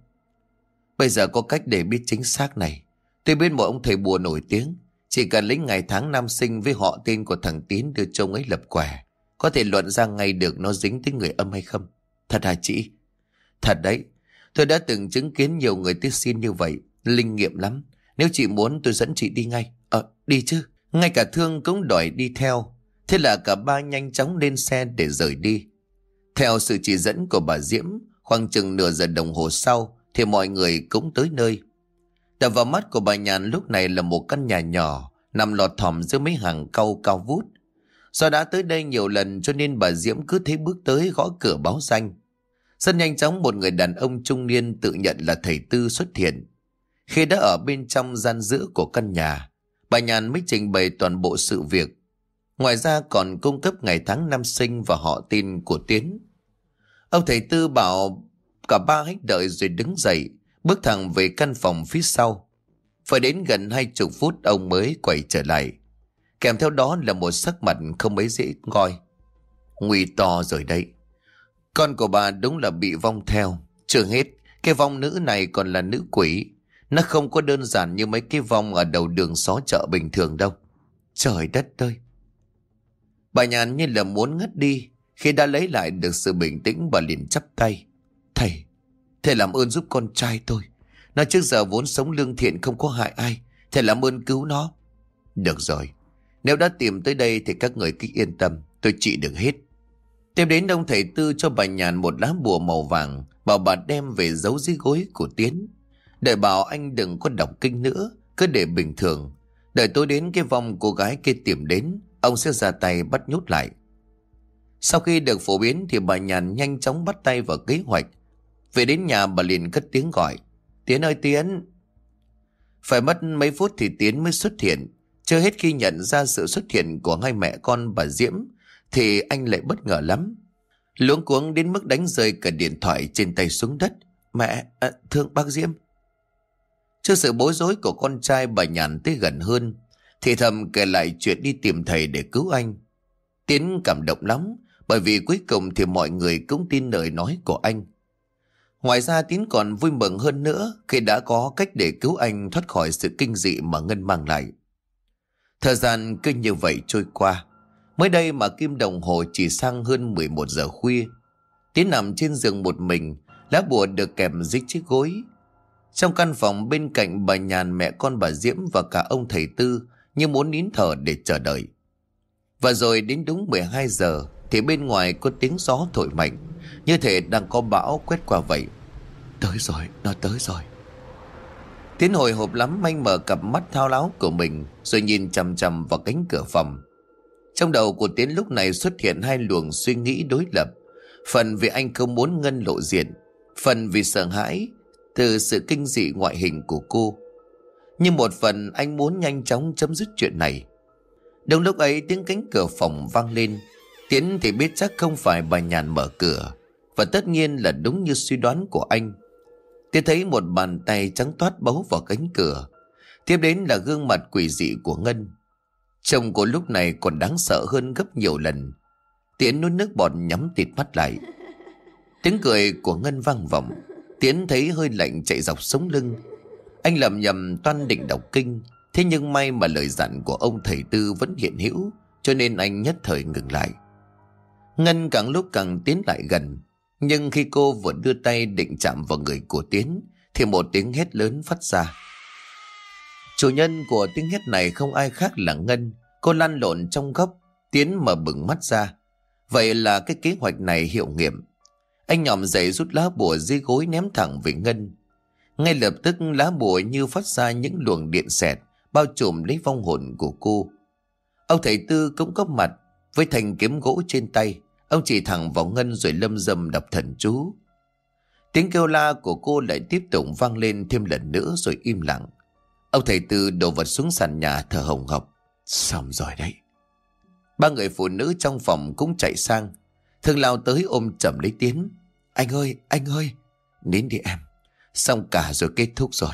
Bây giờ có cách để biết chính xác này. Tôi biết một ông thầy bùa nổi tiếng. Chỉ cần lấy ngày tháng năm sinh với họ tên của thằng Tiến đưa trông ấy lập quẻ, có thể luận ra ngay được nó dính tới người âm hay không. Thật hả chị? Thật đấy. Tôi đã từng chứng kiến nhiều người tới xin như vậy. Linh nghiệm lắm. Nếu chị muốn tôi dẫn chị đi ngay. Ờ, đi chứ. Ngay cả Thương cũng đòi đi theo. Thế là cả ba nhanh chóng lên xe để rời đi. Theo sự chỉ dẫn của bà Diễm, khoảng chừng nửa giờ đồng hồ sau thì mọi người cũng tới nơi. Đập vào mắt của bà Nhàn lúc này là một căn nhà nhỏ nằm lọt thỏm giữa mấy hàng cau cao vút. Do đã tới đây nhiều lần cho nên bà Diễm cứ thế bước tới gõ cửa báo danh. Rất nhanh chóng một người đàn ông trung niên tự nhận là thầy Tư xuất hiện. Khi đã ở bên trong gian giữa của căn nhà, bà Nhàn mới trình bày toàn bộ sự việc. Ngoài ra còn cung cấp ngày tháng năm sinh và họ tên của Tiến. Ông thầy Tư bảo cả ba hãy đợi rồi đứng dậy, bước thẳng về căn phòng phía sau. Phải đến gần hai chục phút ông mới quay trở lại. Kèm theo đó là một sắc mặt không mấy dễ coi. Nguy to rồi đấy. Con của bà đúng là bị vong theo. Chưa hết, cái vong nữ này còn là nữ quỷ. Nó không có đơn giản như mấy cái vong ở đầu đường xó chợ bình thường đâu. Trời đất ơi! Bà Nhàn như là muốn ngất đi. Khi đã lấy lại được sự bình tĩnh, bà liền chắp tay. Thầy, thầy làm ơn giúp con trai tôi. Nó trước giờ vốn sống lương thiện không có hại ai. Thầy làm ơn cứu nó. Được rồi, nếu đã tìm tới đây thì các người cứ yên tâm, tôi trị được hết. Tiếp đến ông thầy Tư cho bà Nhàn một lá bùa màu vàng, bảo bà đem về giấu dưới gối của Tiến. Đợi bảo anh đừng có đọc kinh nữa, cứ để bình thường. Đợi tôi đến cái vong cô gái kia tìm đến, ông sẽ ra tay bắt nhốt lại. Sau khi được phổ biến thì bà Nhàn nhanh chóng bắt tay vào kế hoạch. Về đến nhà bà liền cất tiếng gọi. Tiến ơi Tiến! Phải mất mấy phút thì Tiến mới xuất hiện. Chưa hết khi nhận ra sự xuất hiện của hai mẹ con bà Diễm thì anh lại bất ngờ lắm. Luống cuống đến mức đánh rơi cả điện thoại trên tay xuống đất. Mẹ, à, thưa bác Diễm. Trước sự bối rối của con trai, bà Nhàn tới gần hơn, thì thầm kể lại chuyện đi tìm thầy để cứu anh. Tiến cảm động lắm, bởi vì cuối cùng thì mọi người cũng tin lời nói của anh. Ngoài ra Tiến còn vui mừng hơn nữa khi đã có cách để cứu anh thoát khỏi sự kinh dị mà Ngân mang lại. Thời gian cứ như vậy trôi qua. Mới đây mà kim đồng hồ chỉ sang hơn mười một giờ khuya. Tiến nằm trên giường một mình, lá bùa được kèm dưới chiếc gối. Trong căn phòng bên cạnh bà Nhàn, mẹ con bà Diễm và cả ông thầy Tư như muốn nín thở để chờ đợi. Và rồi đến đúng mười hai giờ thì bên ngoài có tiếng gió thổi mạnh, như thể đang có bão quét qua vậy. Tới rồi, nó tới rồi. Tiến hồi hộp lắm, anh mở cặp mắt thao láo của mình rồi nhìn chằm chằm vào cánh cửa phòng. Trong đầu của Tiến lúc này xuất hiện hai luồng suy nghĩ đối lập. Phần vì anh không muốn Ngân lộ diện, phần vì sợ hãi từ sự kinh dị ngoại hình của cô. Nhưng một phần anh muốn nhanh chóng chấm dứt chuyện này. Đúng lúc ấy tiếng cánh cửa phòng vang lên. Tiến thì biết chắc không phải bà Nhàn mở cửa, và tất nhiên là đúng như suy đoán của anh. Tiến thấy một bàn tay trắng toát bấu vào cánh cửa. Tiếp đến là gương mặt quỷ dị của Ngân. Chồng cô lúc này còn đáng sợ hơn gấp nhiều lần. Tiến nuốt nước bọt nhắm tịt mắt lại. Tiếng cười của Ngân vang vọng. Tiến thấy hơi lạnh chạy dọc sống lưng. Anh lầm nhầm toan định đọc kinh, thế nhưng may mà lời dặn của ông thầy Tư vẫn hiện hữu, cho nên anh nhất thời ngừng lại. Ngân càng lúc càng tiến lại gần, nhưng khi cô vừa đưa tay định chạm vào người của Tiến thì một tiếng hét lớn phát ra. Chủ nhân của tiếng hét này không ai khác là Ngân. Cô lăn lộn trong góc. Tiến mở bừng mắt ra. Vậy là cái kế hoạch này hiệu nghiệm. Anh nhòm dậy rút lá bùa dưới gối ném thẳng về Ngân. Ngay lập tức lá bùa như phát ra những luồng điện xẹt bao trùm lấy vong hồn của cô. Ông thầy Tư cũng có mặt với thanh kiếm gỗ trên tay. Ông chỉ thẳng vào Ngân rồi lâm dâm đọc thần chú. Tiếng kêu la của cô lại tiếp tục vang lên thêm lần nữa rồi im lặng. Ông thầy Tư đổ vật xuống sàn nhà thở hồng hộc. Xong rồi đấy. Ba người phụ nữ trong phòng cũng chạy sang. Thương lao tới ôm chầm lấy Tiến. Anh ơi, anh ơi, nín đi em. Xong cả rồi, kết thúc rồi.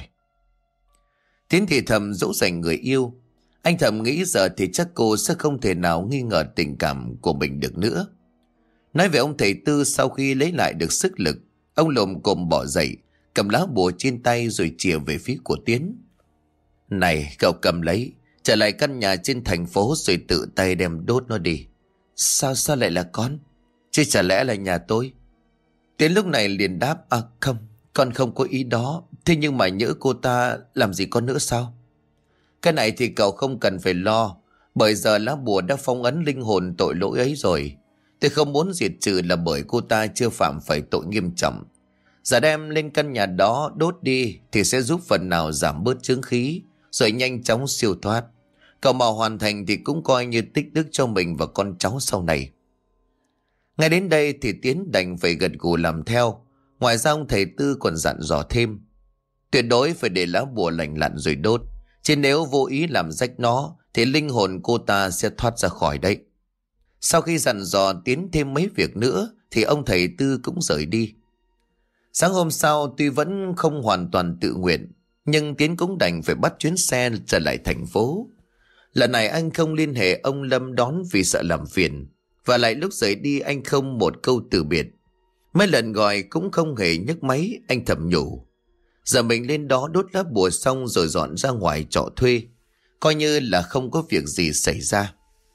Tiến thì thầm dỗ dành người yêu. Anh thầm nghĩ giờ thì chắc cô sẽ không thể nào nghi ngờ tình cảm của mình được nữa. Nói về ông thầy Tư, sau khi lấy lại được sức lực, ông lồm cồm bỏ dậy, cầm lá bùa trên tay rồi chìa về phía của Tiến. Này, cậu cầm lấy, trở lại căn nhà trên thành phố rồi tự tay đem đốt nó đi. Sao sao lại là con? Chứ chả lẽ là nhà tôi? Tiến lúc này liền đáp. À không, con không có ý đó. Thế nhưng mà nhỡ cô ta làm gì con nữa sao? Cái này thì cậu không cần phải lo, bởi giờ lá bùa đã phong ấn linh hồn tội lỗi ấy rồi. Tôi không muốn diệt trừ là bởi cô ta chưa phạm phải tội nghiêm trọng. Giờ đem lên căn nhà đó đốt đi thì sẽ giúp phần nào giảm bớt chướng khí, rồi nhanh chóng siêu thoát. Cậu mà hoàn thành thì cũng coi như tích đức cho mình và con cháu sau này. Ngay đến đây thì Tiến đành phải gật gù làm theo. Ngoài ra ông thầy Tư còn dặn dò thêm. Tuyệt đối phải để lá bùa lành lặn rồi đốt. Chứ nếu vô ý làm rách nó thì linh hồn cô ta sẽ thoát ra khỏi đấy. Sau khi dặn dò Tiến thêm mấy việc nữa thì ông thầy Tư cũng rời đi. Sáng hôm sau tuy vẫn không hoàn toàn tự nguyện, nhưng Tiến cũng đành phải bắt chuyến xe trở lại thành phố. Lần này anh không liên hệ ông Lâm đón vì sợ làm phiền. Và lại lúc rời đi anh không một câu từ biệt. Mấy lần gọi cũng không hề nhấc máy. Anh thầm nhủ, giờ mình lên đó đốt lá bùa xong rồi dọn ra ngoài trọ thuê, coi như là không có việc gì xảy ra.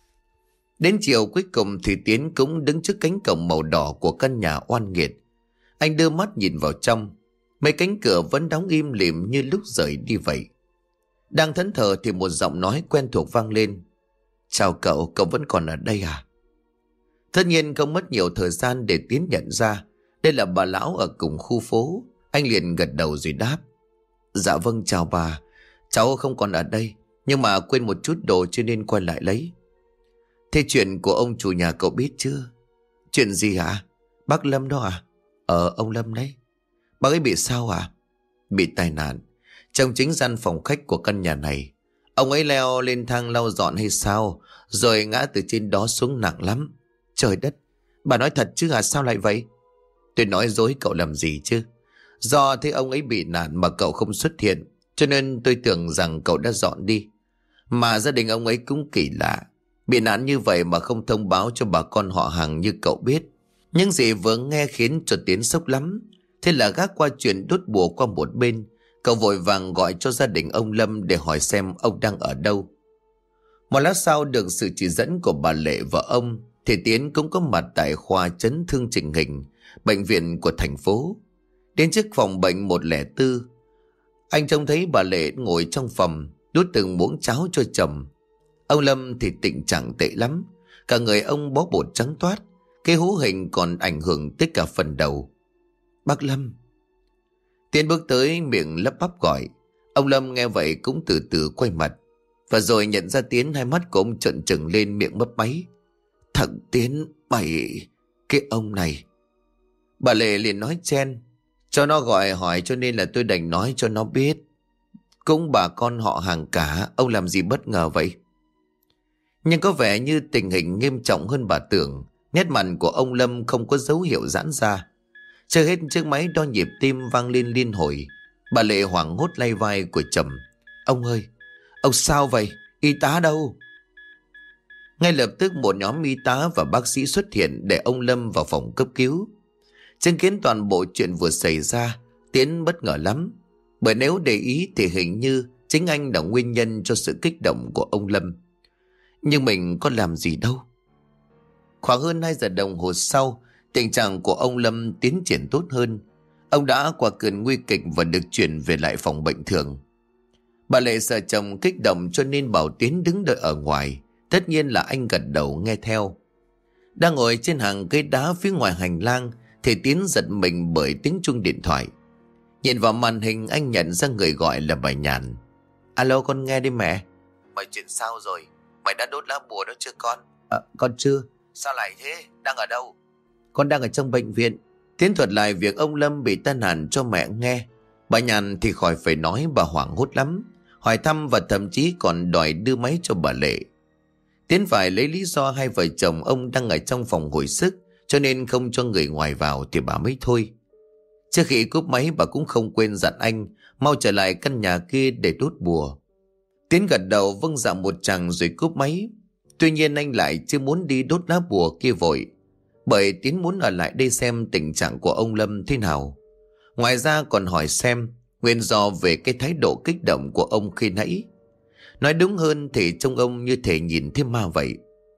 Đến chiều cuối cùng thì Tiến cũng đứng trước cánh cổng màu đỏ của căn nhà oan nghiệt. Anh đưa mắt nhìn vào trong. Mấy cánh cửa vẫn đóng im lìm như lúc rời đi vậy. Đang thẫn thờ thì một giọng nói quen thuộc vang lên. Chào cậu, cậu vẫn còn ở đây à? Tất nhiên không mất nhiều thời gian để Tiến nhận ra đây là bà lão ở cùng khu phố. Anh liền gật đầu rồi đáp. Dạ vâng, chào bà. Cháu không còn ở đây, nhưng mà quên một chút đồ cho nên quay lại lấy. Thế chuyện của ông chủ nhà cậu biết chưa? Chuyện gì hả? Bác Lâm đó à? Ờ, ông Lâm đấy. Bác ấy bị sao à? Bị tai nạn. Trong chính gian phòng khách của căn nhà này, ông ấy leo lên thang lau dọn hay sao, rồi ngã từ trên đó xuống nặng lắm. Trời đất, bà nói thật chứ à, sao lại vậy? Tôi nói dối cậu làm gì chứ? Do thấy ông ấy bị nạn mà cậu không xuất hiện, cho nên tôi tưởng rằng cậu đã dọn đi. Mà gia đình ông ấy cũng kỳ lạ, bị nạn như vậy mà không thông báo cho bà con họ hàng như cậu biết. Những gì vừa nghe khiến cho Tiến sốc lắm. Thế là gác qua chuyện đốt bùa qua một bên, cậu vội vàng gọi cho gia đình ông Lâm để hỏi xem ông đang ở đâu. Một lát sau, được sự chỉ dẫn của bà Lệ và ông, thì Tiến cũng có mặt tại khoa chấn thương chỉnh hình, bệnh viện của thành phố. Đến trước phòng bệnh một không bốn, anh trông thấy bà Lệ ngồi trong phòng, đút từng muỗng cháo cho chồng. Ông Lâm thì tình trạng tệ lắm, cả người ông bó bột trắng toát, cái hú hình còn ảnh hưởng tới cả phần đầu. Bác Lâm. Tiến bước tới, miệng lắp bắp gọi. Ông Lâm nghe vậy cũng từ từ quay mặt, và rồi nhận ra Tiến, hai mắt của ông trợn trừng lên, miệng mấp máy. Thằng Tiến, mày... cái ông này... Bà Lệ liền nói chen. Cho nó gọi hỏi cho nên là tôi đành nói cho nó biết. Cũng bà con họ hàng cả, ông làm gì bất ngờ vậy? Nhưng có vẻ như tình hình nghiêm trọng hơn bà tưởng. Nét mặt của ông Lâm không có dấu hiệu giãn ra. Chưa hết chiếc máy đo nhịp tim vang lên liên hồi. Bà Lệ hoảng hốt lay vai của chồng. Ông ơi, ông sao vậy? Y tá đâu? Ngay lập tức một nhóm y tá và bác sĩ xuất hiện để ông Lâm vào phòng cấp cứu. Chứng kiến toàn bộ chuyện vừa xảy ra, Tiến bất ngờ lắm. Bởi nếu để ý thì hình như chính anh là nguyên nhân cho sự kích động của ông Lâm. Nhưng mình có làm gì đâu. Khoảng hơn hai giờ đồng hồ sau, tình trạng của ông Lâm tiến triển tốt hơn. Ông đã qua cơn nguy kịch và được chuyển về lại phòng bệnh thường. Bà Lệ sợ chồng kích động cho nên bảo Tiến đứng đợi ở ngoài. Tất nhiên là anh gật đầu nghe theo. Đang ngồi trên hàng cây đá phía ngoài hành lang thì Tiến giật mình bởi tiếng chuông điện thoại. Nhìn vào màn hình, anh nhận ra người gọi là bà Nhàn. Alo, con nghe đi mẹ. Mày chuyện sao rồi? Mày đã đốt lá bùa đó chưa con? À, con chưa. Sao lại thế? Đang ở đâu? Con đang ở trong bệnh viện. Tiến thuật lại việc ông Lâm bị tai nạn cho mẹ nghe. Bà Nhàn thì khỏi phải nói, bà hoảng hốt lắm, hỏi thăm và thậm chí còn đòi đưa máy cho bà Lệ. Tiến phải lấy lý do hai vợ chồng ông đang ở trong phòng hồi sức, cho nên không cho người ngoài vào thì bà mới thôi. Trước khi cúp máy, bà cũng không quên dặn anh mau trở lại căn nhà kia để đốt bùa. Tiến gật đầu vâng dạ một tràng rồi cúp máy. Tuy nhiên anh lại chưa muốn đi đốt lá bùa kia vội, bởi Tiến muốn ở lại đây xem tình trạng của ông Lâm thế nào. Ngoài ra còn hỏi xem nguyên do về cái thái độ kích động của ông khi nãy. Nói đúng hơn thì trông ông như thể nhìn thấy ma vậy.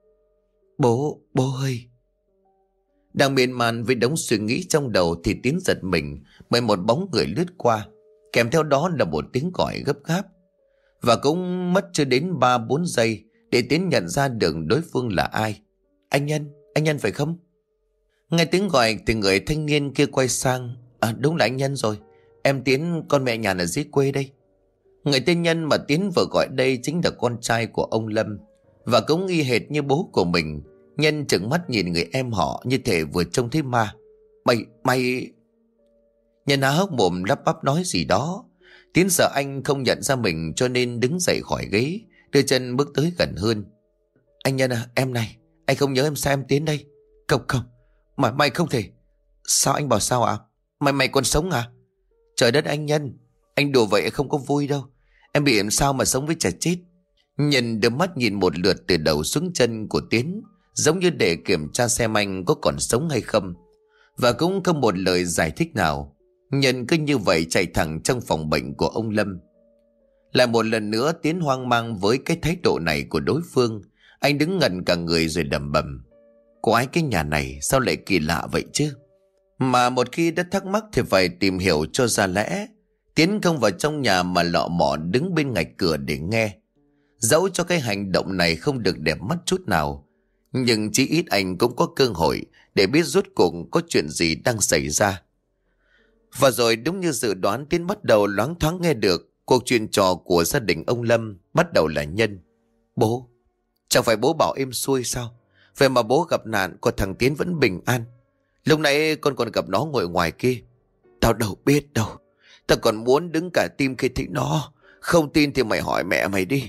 Bố, bố ơi. Đang miên man với đống suy nghĩ trong đầu thì Tiến giật mình bởi một bóng người lướt qua, kèm theo đó là một tiếng gọi gấp gáp. Và cũng mất chưa đến ba bốn giây để Tiến nhận ra được đối phương là ai. Anh Nhân, anh Nhân phải không? Nghe tiếng gọi thì người thanh niên kia quay sang. À, đúng là anh Nhân rồi. Em Tiến, con mẹ Nhàn ở dưới quê đây. Người tên Nhân mà Tiến vừa gọi đây chính là con trai của ông Lâm, và cũng y hệt như bố của mình. Nhân trừng mắt nhìn người em họ như thể vừa trông thấy ma. Mày, mày... Nhân há hốc mồm lắp bắp nói gì đó. Tiến sợ anh không nhận ra mình cho nên đứng dậy khỏi ghế, đưa chân bước tới gần hơn. Anh Nhân à, em này, anh không nhớ em sao em Tiến đây? Không không, mà mày không thể. Sao anh bảo sao ạ? À? Mày mày còn sống à? Trời đất anh Nhân, anh đùa vậy không có vui đâu. Em bị làm sao mà sống với chả chết. Nhân đưa mắt nhìn một lượt từ đầu xuống chân của Tiến, giống như để kiểm tra xem anh có còn sống hay không. Và cũng không một lời giải thích nào. Nhân cứ như vậy chạy thẳng trong phòng bệnh của ông Lâm. Lại một lần nữa Tiến hoang mang với cái thái độ này của đối phương. Anh đứng ngẩn cả người rồi đầm bầm. Quái cái nhà này sao lại kỳ lạ vậy chứ? Mà một khi đã thắc mắc thì phải tìm hiểu cho ra lẽ. Tiến không vào trong nhà mà lọ mọ đứng bên ngạch cửa để nghe. Dẫu cho cái hành động này không được đẹp mắt chút nào, nhưng chí ít anh cũng có cơ hội để biết rốt cuộc có chuyện gì đang xảy ra. Và rồi đúng như dự đoán, Tiến bắt đầu loáng thoáng nghe được cuộc chuyện trò của gia đình ông Lâm. Bắt đầu là Nhân. Bố, chẳng phải bố bảo em xuôi sao? Vậy mà bố gặp nạn còn thằng Tiến vẫn bình an. Lúc nãy con còn gặp nó ngồi ngoài kia. Tao đâu biết đâu. Tao còn muốn đứng cả tim khi thấy nó. Không tin thì mày hỏi mẹ mày đi.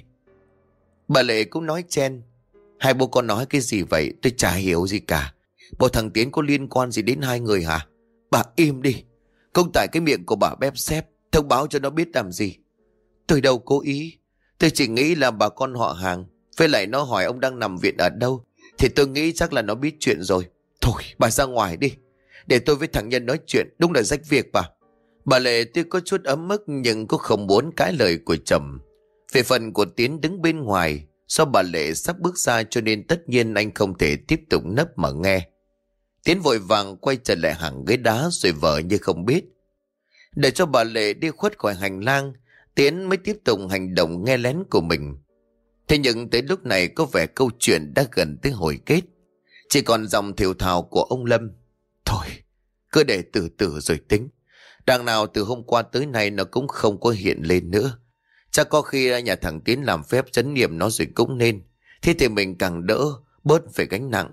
Bà Lệ cũng nói chen. Hai bố con nói cái gì vậy? Tôi chả hiểu gì cả. Bộ thằng Tiến có liên quan gì đến hai người hả? Bà im đi. Không tại cái miệng của bà bép xép thông báo cho nó biết làm gì. Tôi đâu cố ý. Tôi chỉ nghĩ là bà con họ hàng. Với lại nó hỏi ông đang nằm viện ở đâu, thì tôi nghĩ chắc là nó biết chuyện rồi. Thôi bà ra ngoài đi, để tôi với thằng Nhân nói chuyện. Đúng là rách việc bà. Bà Lệ tuy có chút ấm ức nhưng cũng không muốn cãi lời của chồng. Về phần của Tiến đứng bên ngoài, do bà Lệ sắp bước ra cho nên tất nhiên anh không thể tiếp tục nấp mà nghe. Tiến vội vàng quay trở lại hàng ghế đá rồi vờ như không biết. Để cho bà Lệ đi khuất khỏi hành lang, Tiến mới tiếp tục hành động nghe lén của mình. Thế nhưng tới lúc này có vẻ câu chuyện đã gần tới hồi kết. Chỉ còn dòng thều thào của ông Lâm. Thôi, cứ để từ từ rồi tính. Đằng nào từ hôm qua tới nay nó cũng không có hiện lên nữa. Chắc có khi nhà thằng Tiến làm phép trấn niệm nó rồi cũng nên. Thế thì mình càng đỡ, bớt phải gánh nặng.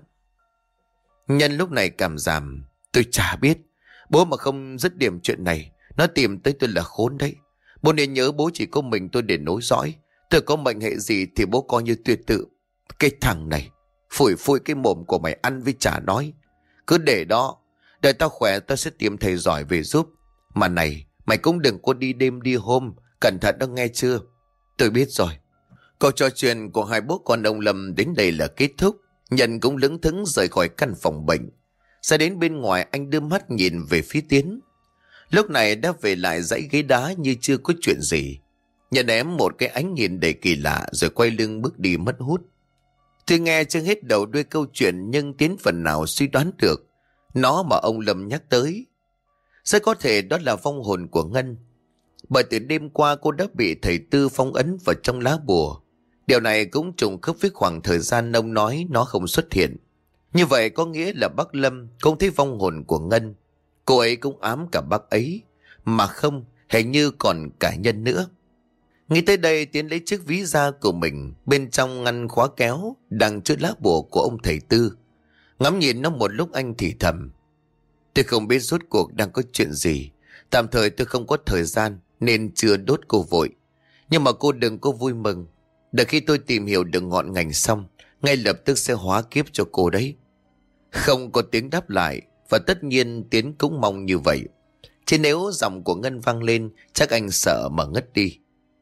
Nhân lúc này cảm giảm. Tôi chả biết. Bố mà không dứt điểm chuyện này, nó tìm tới tôi là khốn đấy. Bố nên nhớ bố chỉ có mình tôi để nối dõi. Tôi có mệnh hệ gì thì bố coi như tuyệt tự. Cái thằng này, phủi phủi cái mồm của mày ăn với chả nói. Cứ để đó, đợi tao khỏe tao sẽ tìm thầy giỏi về giúp. Mà này, mày cũng đừng có đi đêm đi hôm, cẩn thận đó nghe chưa? Tôi biết rồi. Câu trò chuyện của hai bố con ông Lâm đến đây là kết thúc. Nhân cũng lững thững rời khỏi căn phòng bệnh. Ra đến bên ngoài anh đưa mắt nhìn về phía Tiến. Lúc này đã về lại dãy ghế đá như chưa có chuyện gì. Nhân ém một cái ánh nhìn đầy kỳ lạ rồi quay lưng bước đi mất hút. Tuy nghe chưa hết đầu đuôi câu chuyện nhưng Tiến phần nào suy đoán được nó mà ông Lâm nhắc tới. Rất có thể đó là vong hồn của Ngân. Bởi từ đêm qua cô đã bị thầy Tư phong ấn vào trong lá bùa. Điều này cũng trùng khớp với khoảng thời gian ông nói nó không xuất hiện. Như vậy có nghĩa là bác Lâm không thấy vong hồn của Ngân. Cô ấy cũng ám cả bác ấy. Mà không, hình như còn cả Nhân nữa. Nghĩ tới đây Tiến lấy chiếc ví da của mình. Bên trong ngăn khóa kéo đang chứa lá bùa của ông thầy Tư. Ngắm nhìn nó một lúc anh thì thầm. Tôi không biết rốt cuộc đang có chuyện gì. Tạm thời tôi không có thời gian nên chưa đốt cô vội. Nhưng mà cô đừng có vui mừng. Đợi khi tôi tìm hiểu được ngọn ngành xong, ngay lập tức sẽ hóa kiếp cho cô đấy. Không có tiếng đáp lại. Và tất nhiên Tiến cũng mong như vậy. Chứ nếu giọng của Ngân vang lên, chắc anh sợ mà ngất đi.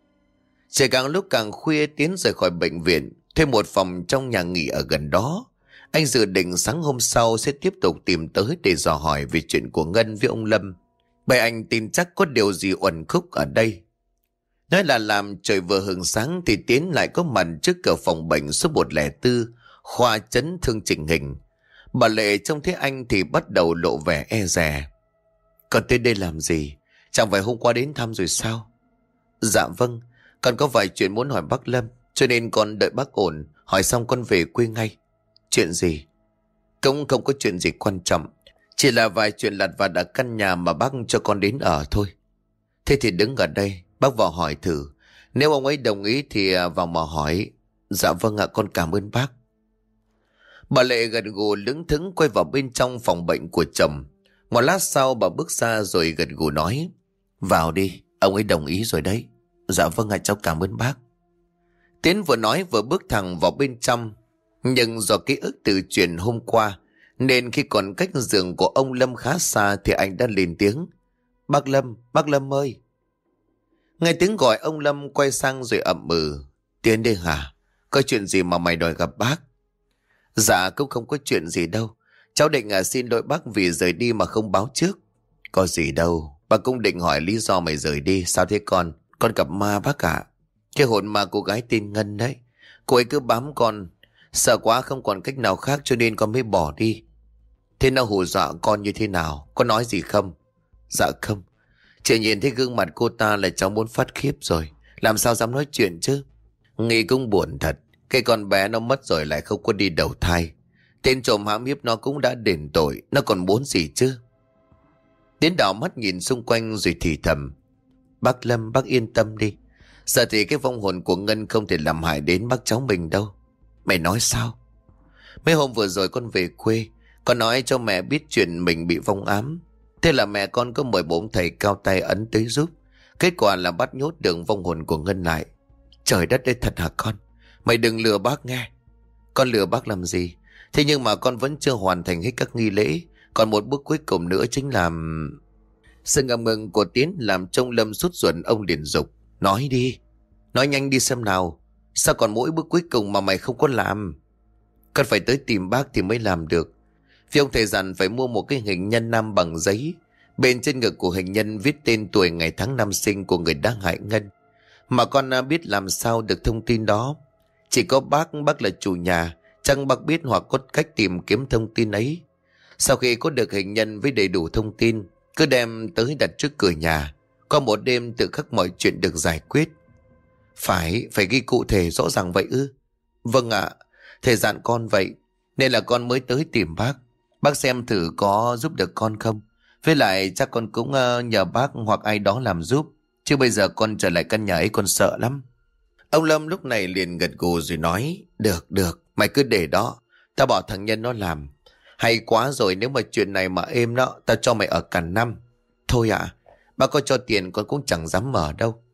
Trời càng lúc càng khuya, Tiến rời khỏi bệnh viện, thuê một phòng trong nhà nghỉ ở gần đó. Anh dự định sáng hôm sau sẽ tiếp tục tìm tới để dò hỏi về chuyện của Ngân với ông Lâm. Bởi anh tin chắc có điều gì uẩn khúc ở đây. Nói là làm trời vừa hừng sáng thì Tiến lại có mặt trước cửa phòng bệnh số một không bốn, khoa chấn thương chỉnh hình. Bà Lệ trông thấy anh thì bắt đầu lộ vẻ e dè. Con tới đây làm gì? Chẳng phải hôm qua đến thăm rồi sao? Dạ vâng, con có vài chuyện muốn hỏi bác Lâm, cho nên con đợi bác ổn, hỏi xong con về quê ngay. Chuyện gì? Cũng không có chuyện gì quan trọng, chỉ là vài chuyện lặt vặt ở căn nhà mà bác cho con đến ở thôi. Thế thì đứng ở đây, bác vào hỏi thử. Nếu ông ấy đồng ý thì vào mà hỏi. Dạ vâng ạ, con cảm ơn bác. Bà Lệ gật gù lững thững quay vào bên trong phòng bệnh của chồng. Một lát sau bà bước ra rồi gật gù nói. Vào đi, ông ấy đồng ý rồi đấy. Dạ vâng ạ, cháu cảm ơn bác. Tiến vừa nói vừa bước thẳng vào bên trong. Nhưng do ký ức từ chuyện hôm qua nên khi còn cách giường của ông Lâm khá xa thì anh đã lên tiếng. Bác Lâm, bác Lâm ơi. Nghe tiếng gọi ông Lâm quay sang rồi ậm ừ. Tiến đi hả? Có chuyện gì mà mày đòi gặp bác? Dạ cũng không có chuyện gì đâu. Cháu định à, xin lỗi bác vì rời đi mà không báo trước. Có gì đâu. Bà cũng định hỏi lý do mày rời đi. Sao thế con? Con gặp ma bác ạ. Cái hồn ma cô gái tên Ngân đấy. Cô ấy cứ bám con. Sợ quá không còn cách nào khác cho nên con mới bỏ đi. Thế nó hù dọa con như thế nào? Có nói gì không? Dạ không. Chỉ nhìn thấy gương mặt cô ta là cháu muốn phát khiếp rồi. Làm sao dám nói chuyện chứ? Nghĩ cũng buồn thật. Cái con bé nó mất rồi lại không có đi đầu thai. Tên trộm hãm hiếp nó cũng đã đền tội. Nó còn muốn gì chứ? Tiến đảo mắt nhìn xung quanh rồi thì thầm. Bác Lâm, bác yên tâm đi. Giờ thì cái vong hồn của Ngân không thể làm hại đến bác cháu mình đâu. Mày nói sao? Mấy hôm vừa rồi con về quê, con nói cho mẹ biết chuyện mình bị vong ám. Thế là mẹ con có mời bốn thầy cao tay ấn tới giúp. Kết quả là bắt nhốt được vong hồn của Ngân lại. Trời đất ơi, thật hả con? Mày đừng lừa bác nghe. Con lừa bác làm gì? Thế nhưng mà con vẫn chưa hoàn thành hết các nghi lễ. Còn một bước cuối cùng nữa chính là... Sự ngập ngừng của Tiến làm trông Lâm sút ruột. Ông liền dục: Nói đi, nói nhanh đi xem nào. Sao còn mỗi bước cuối cùng mà mày không có làm? Con phải tới tìm bác thì mới làm được. Vì ông thầy dặn phải mua một cái hình nhân nam bằng giấy. Bên trên ngực của hình nhân viết tên, tuổi, ngày tháng năm sinh của người đã hại Ngân. Mà con biết làm sao được thông tin đó? Chỉ có bác, bác là chủ nhà. Chẳng bác biết hoặc có cách tìm kiếm thông tin ấy. Sau khi có được hình nhân với đầy đủ thông tin, cứ đem tới đặt trước cửa nhà. Qua một đêm tự khắc mọi chuyện được giải quyết. Phải, phải ghi cụ thể rõ ràng vậy ư? Vâng ạ, thầy dặn con vậy. Nên là con mới tới tìm bác. Bác xem thử có giúp được con không? Với lại chắc con cũng uh, nhờ bác hoặc ai đó làm giúp. Chứ bây giờ con trở lại căn nhà ấy con sợ lắm. Ông Lâm lúc này liền gật gù rồi nói: Được, được, mày cứ để đó. Tao bảo thằng Nhân nó làm. Hay quá rồi, nếu mà chuyện này mà êm đó, tao cho mày ở cả năm. Thôi ạ, à, bác có cho tiền con cũng chẳng dám mở đâu.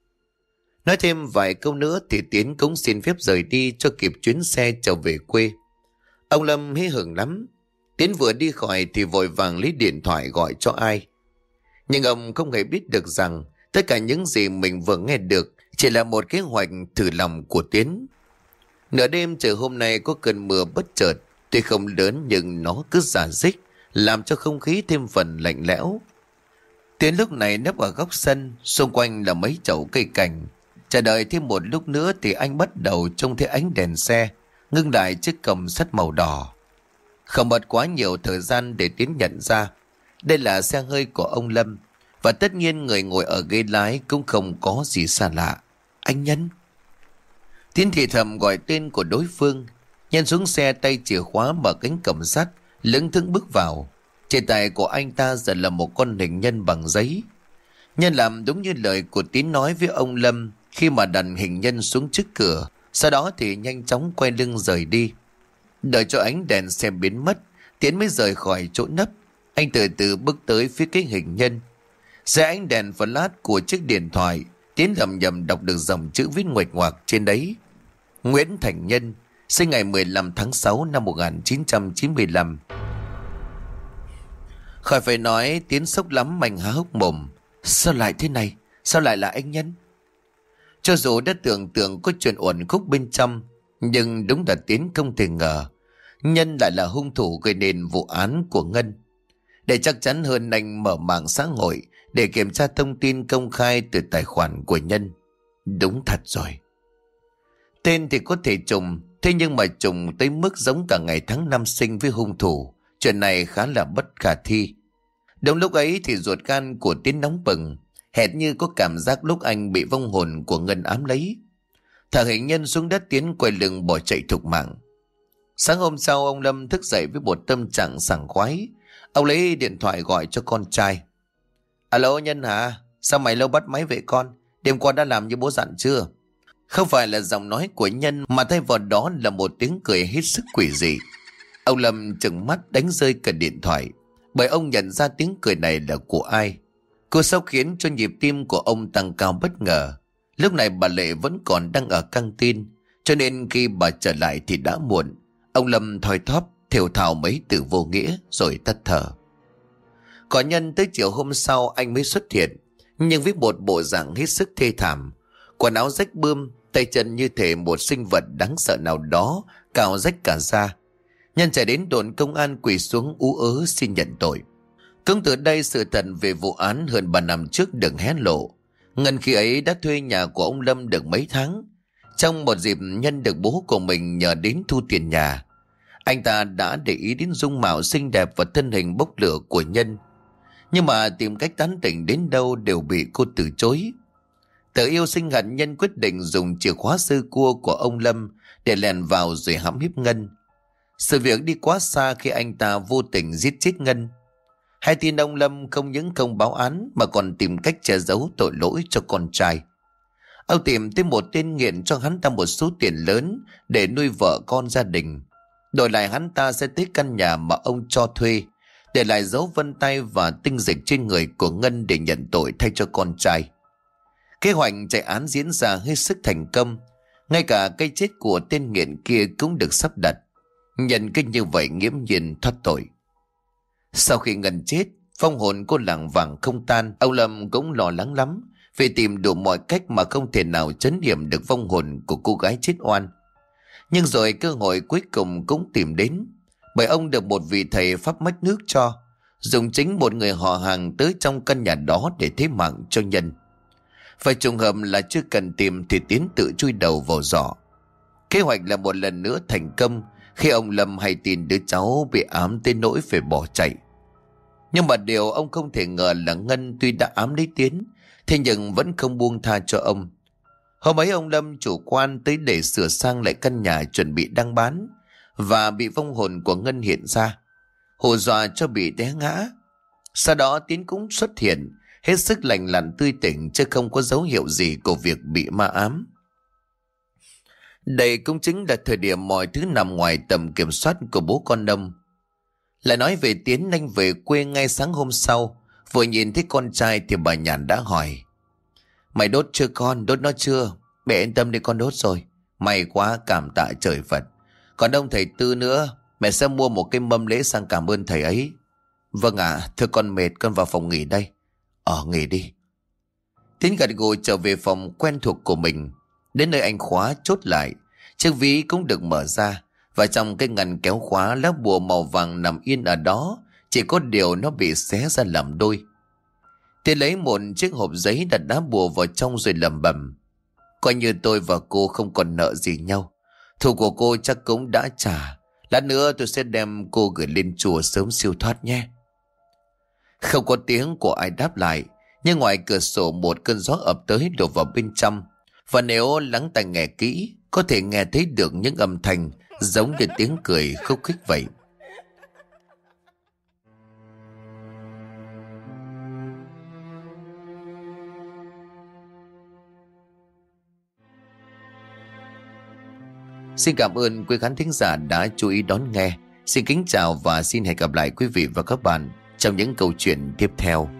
Nói thêm vài câu nữa thì Tiến cũng xin phép rời đi cho kịp chuyến xe trở về quê. Ông Lâm hí hửng lắm. Tiến vừa đi khỏi thì vội vàng lấy điện thoại gọi cho ai. Nhưng ông không hề biết được rằng tất cả những gì mình vừa nghe được chỉ là một kế hoạch thử lòng của Tiến. Nửa đêm trời hôm nay có cơn mưa bất chợt, tuy không lớn nhưng nó cứ rả rích, làm cho không khí thêm phần lạnh lẽo. Tiến lúc này nấp ở góc sân, xung quanh là mấy chậu cây cảnh. Chờ đợi thêm một lúc nữa thì anh bắt đầu trông thấy ánh đèn xe ngưng lại chiếc còng sắt màu đỏ. Không mất quá nhiều thời gian để Tiến nhận ra đây là xe hơi của ông Lâm. Và tất nhiên người ngồi ở ghế lái cũng không có gì xa lạ. Anh Nhân. Tiến thì thầm gọi tên của đối phương. Nhân xuống xe, tay chìa khóa mở cánh cổng sắt, lững thững bước vào. Trên tay của anh ta giờ là một con hình nhân bằng giấy. Nhân làm đúng như lời của Tiến nói với ông Lâm khi mà đặt hình nhân xuống trước cửa. Sau đó thì nhanh chóng quay lưng rời đi. Đợi cho ánh đèn xe biến mất, Tiến mới rời khỏi chỗ nấp. Anh từ từ bước tới phía cái hình nhân. Dưới ánh đèn flash của chiếc điện thoại, Tiến lầm nhầm đọc được dòng chữ viết nguệch ngoạc trên đấy: Nguyễn Thành Nhân, sinh ngày mười lăm tháng sáu năm một nghìn chín trăm chín mươi lăm. Khỏi phải nói, Tiến sốc lắm, mạnh há hốc mồm. Sao lại thế này? Sao lại là anh Nhân? Cho dù đã tưởng tượng có chuyện uẩn khúc bên trong, nhưng đúng là Tiến không thể ngờ Nhân lại là hung thủ gây nên vụ án của Ngân. Để chắc chắn hơn, anh mở mạng xã hội để kiểm tra thông tin công khai từ tài khoản của Nhân. Đúng thật rồi. Tên thì có thể trùng, thế nhưng mà trùng tới mức giống cả ngày tháng năm sinh với hung thủ. Chuyện này khá là bất khả thi. Đúng lúc ấy thì ruột gan của Tiến nóng bừng, hệt như có cảm giác lúc anh bị vong hồn của Ngân ám lấy. Thả hình nhân xuống đất, Tiến quay lưng bỏ chạy thục mạng. Sáng hôm sau, ông Lâm thức dậy với một tâm trạng sảng khoái. Ông lấy điện thoại gọi cho con trai. Alo Nhân hả? Sao mày lâu bắt máy vậy con? Đêm qua đã làm như bố dặn chưa? Không phải là giọng nói của Nhân, mà thay vào đó là một tiếng cười hết sức quỷ dị. Ông Lâm trừng mắt đánh rơi cả điện thoại, bởi ông nhận ra tiếng cười này là của ai. Cô sốc khiến cho nhịp tim của ông tăng cao bất ngờ. Lúc này bà Lệ vẫn còn đang ở căng tin, cho nên khi bà trở lại thì đã muộn. Ông Lâm thoi thóp thều thào mấy từ vô nghĩa rồi tắt thở. Còn Nhân tới chiều hôm sau anh mới xuất hiện, nhưng với một bộ dạng hết sức thê thảm. Quần áo rách bươm, tay chân như thể một sinh vật đáng sợ nào đó cào rách cả da. Nhân chạy đến đồn công an quỳ xuống ú ớ xin nhận tội. Cũng từ đây sự thật về vụ án hơn ba năm trước được hé lộ. Ngân khi ấy đã thuê nhà của ông Lâm được mấy tháng. Trong một dịp, Nhân được bố của mình nhờ đến thu tiền nhà. Anh ta đã để ý đến dung mạo xinh đẹp và thân hình bốc lửa của Nhân, nhưng mà tìm cách tán tỉnh đến đâu đều bị cô từ chối. Tự yêu sinh hận, Nhân quyết định dùng chìa khóa sơ cua của ông Lâm để lèn vào rồi hãm hiếp Ngân. Sự việc đi quá xa khi anh ta vô tình giết chết Ngân. Hay tin ông Lâm không những không báo án mà còn tìm cách che giấu tội lỗi cho con trai. Ông tìm tới một tên nghiện cho hắn ta một số tiền lớn để nuôi vợ con gia đình. Đổi lại hắn ta sẽ tới căn nhà mà ông cho thuê, để lại dấu vân tay và tinh dịch trên người của Ngân để nhận tội thay cho con trai. Kế hoạch chạy án diễn ra hết sức thành công. Ngay cả cái chết của tên nghiện kia cũng được sắp đặt. Nhận cái như vậy nghiễm nhiên thoát tội. Sau khi Ngân chết, phong hồn cô làng vàng không tan. Ông Lâm cũng lo lắng lắm vì tìm đủ mọi cách mà không thể nào trấn yểm được vong hồn của cô gái chết oan. Nhưng rồi cơ hội cuối cùng cũng tìm đến, bởi ông được một vị thầy pháp mách nước cho, dùng chính một người họ hàng tới trong căn nhà đó để thế mạng cho Nhân. Và trùng hợp là chưa cần tìm thì Tiến tự chui đầu vào giỏ. Kế hoạch là một lần nữa thành công khi ông Lâm hay tin đứa cháu bị ám tới nỗi phải bỏ chạy. Nhưng mà điều ông không thể ngờ là Ngân tuy đã ám lấy Tiến, thế nhưng vẫn không buông tha cho ông. Hôm ấy ông Lâm chủ quan tới để sửa sang lại căn nhà chuẩn bị đăng bán, và bị vong hồn của Ngân hiện ra, hù dọa cho bị té ngã. Sau đó Tiến cũng xuất hiện, hết sức lành lặn tươi tỉnh, chứ không có dấu hiệu gì của việc bị ma ám. Đây cũng chính là thời điểm mọi thứ nằm ngoài tầm kiểm soát của bố con ông. Lại nói về Tiến, anh về quê ngay sáng hôm sau. Vừa nhìn thấy con trai thì bà Nhàn đã hỏi: "Mày đốt chưa con? Đốt nó chưa?" "Mẹ yên tâm đi, con đốt rồi." "May quá, cảm tạ trời Phật. Còn ông thầy Tư nữa, mẹ sẽ mua một cái mâm lễ sang cảm ơn thầy ấy." "Vâng ạ, à, thưa con mệt, con vào phòng nghỉ đây." "Ờ, nghỉ đi." Tiến gật gù trở về phòng quen thuộc của mình. Đến nơi anh khóa chốt lại, chiếc ví cũng được mở ra, và trong cái ngăn kéo khóa, lá bùa màu vàng nằm yên ở đó, chỉ có điều nó bị xé ra làm đôi. Tiến lấy một chiếc hộp giấy đặt lá bùa vào trong rồi lẩm bẩm: "Coi như tôi và cô không còn nợ gì nhau. Thù của cô chắc cũng đã trả. Lát nữa tôi sẽ đem cô gửi lên chùa sớm siêu thoát nhé." Không có tiếng của ai đáp lại, nhưng ngoài cửa sổ một cơn gió ập tới đổ vào bên trong, và nếu lắng tai nghe kỹ, có thể nghe thấy được những âm thanh giống như tiếng cười khúc khích vậy. Xin cảm ơn quý khán thính giả đã chú ý đón nghe. Xin kính chào và xin hẹn gặp lại quý vị và các bạn trong những câu chuyện tiếp theo.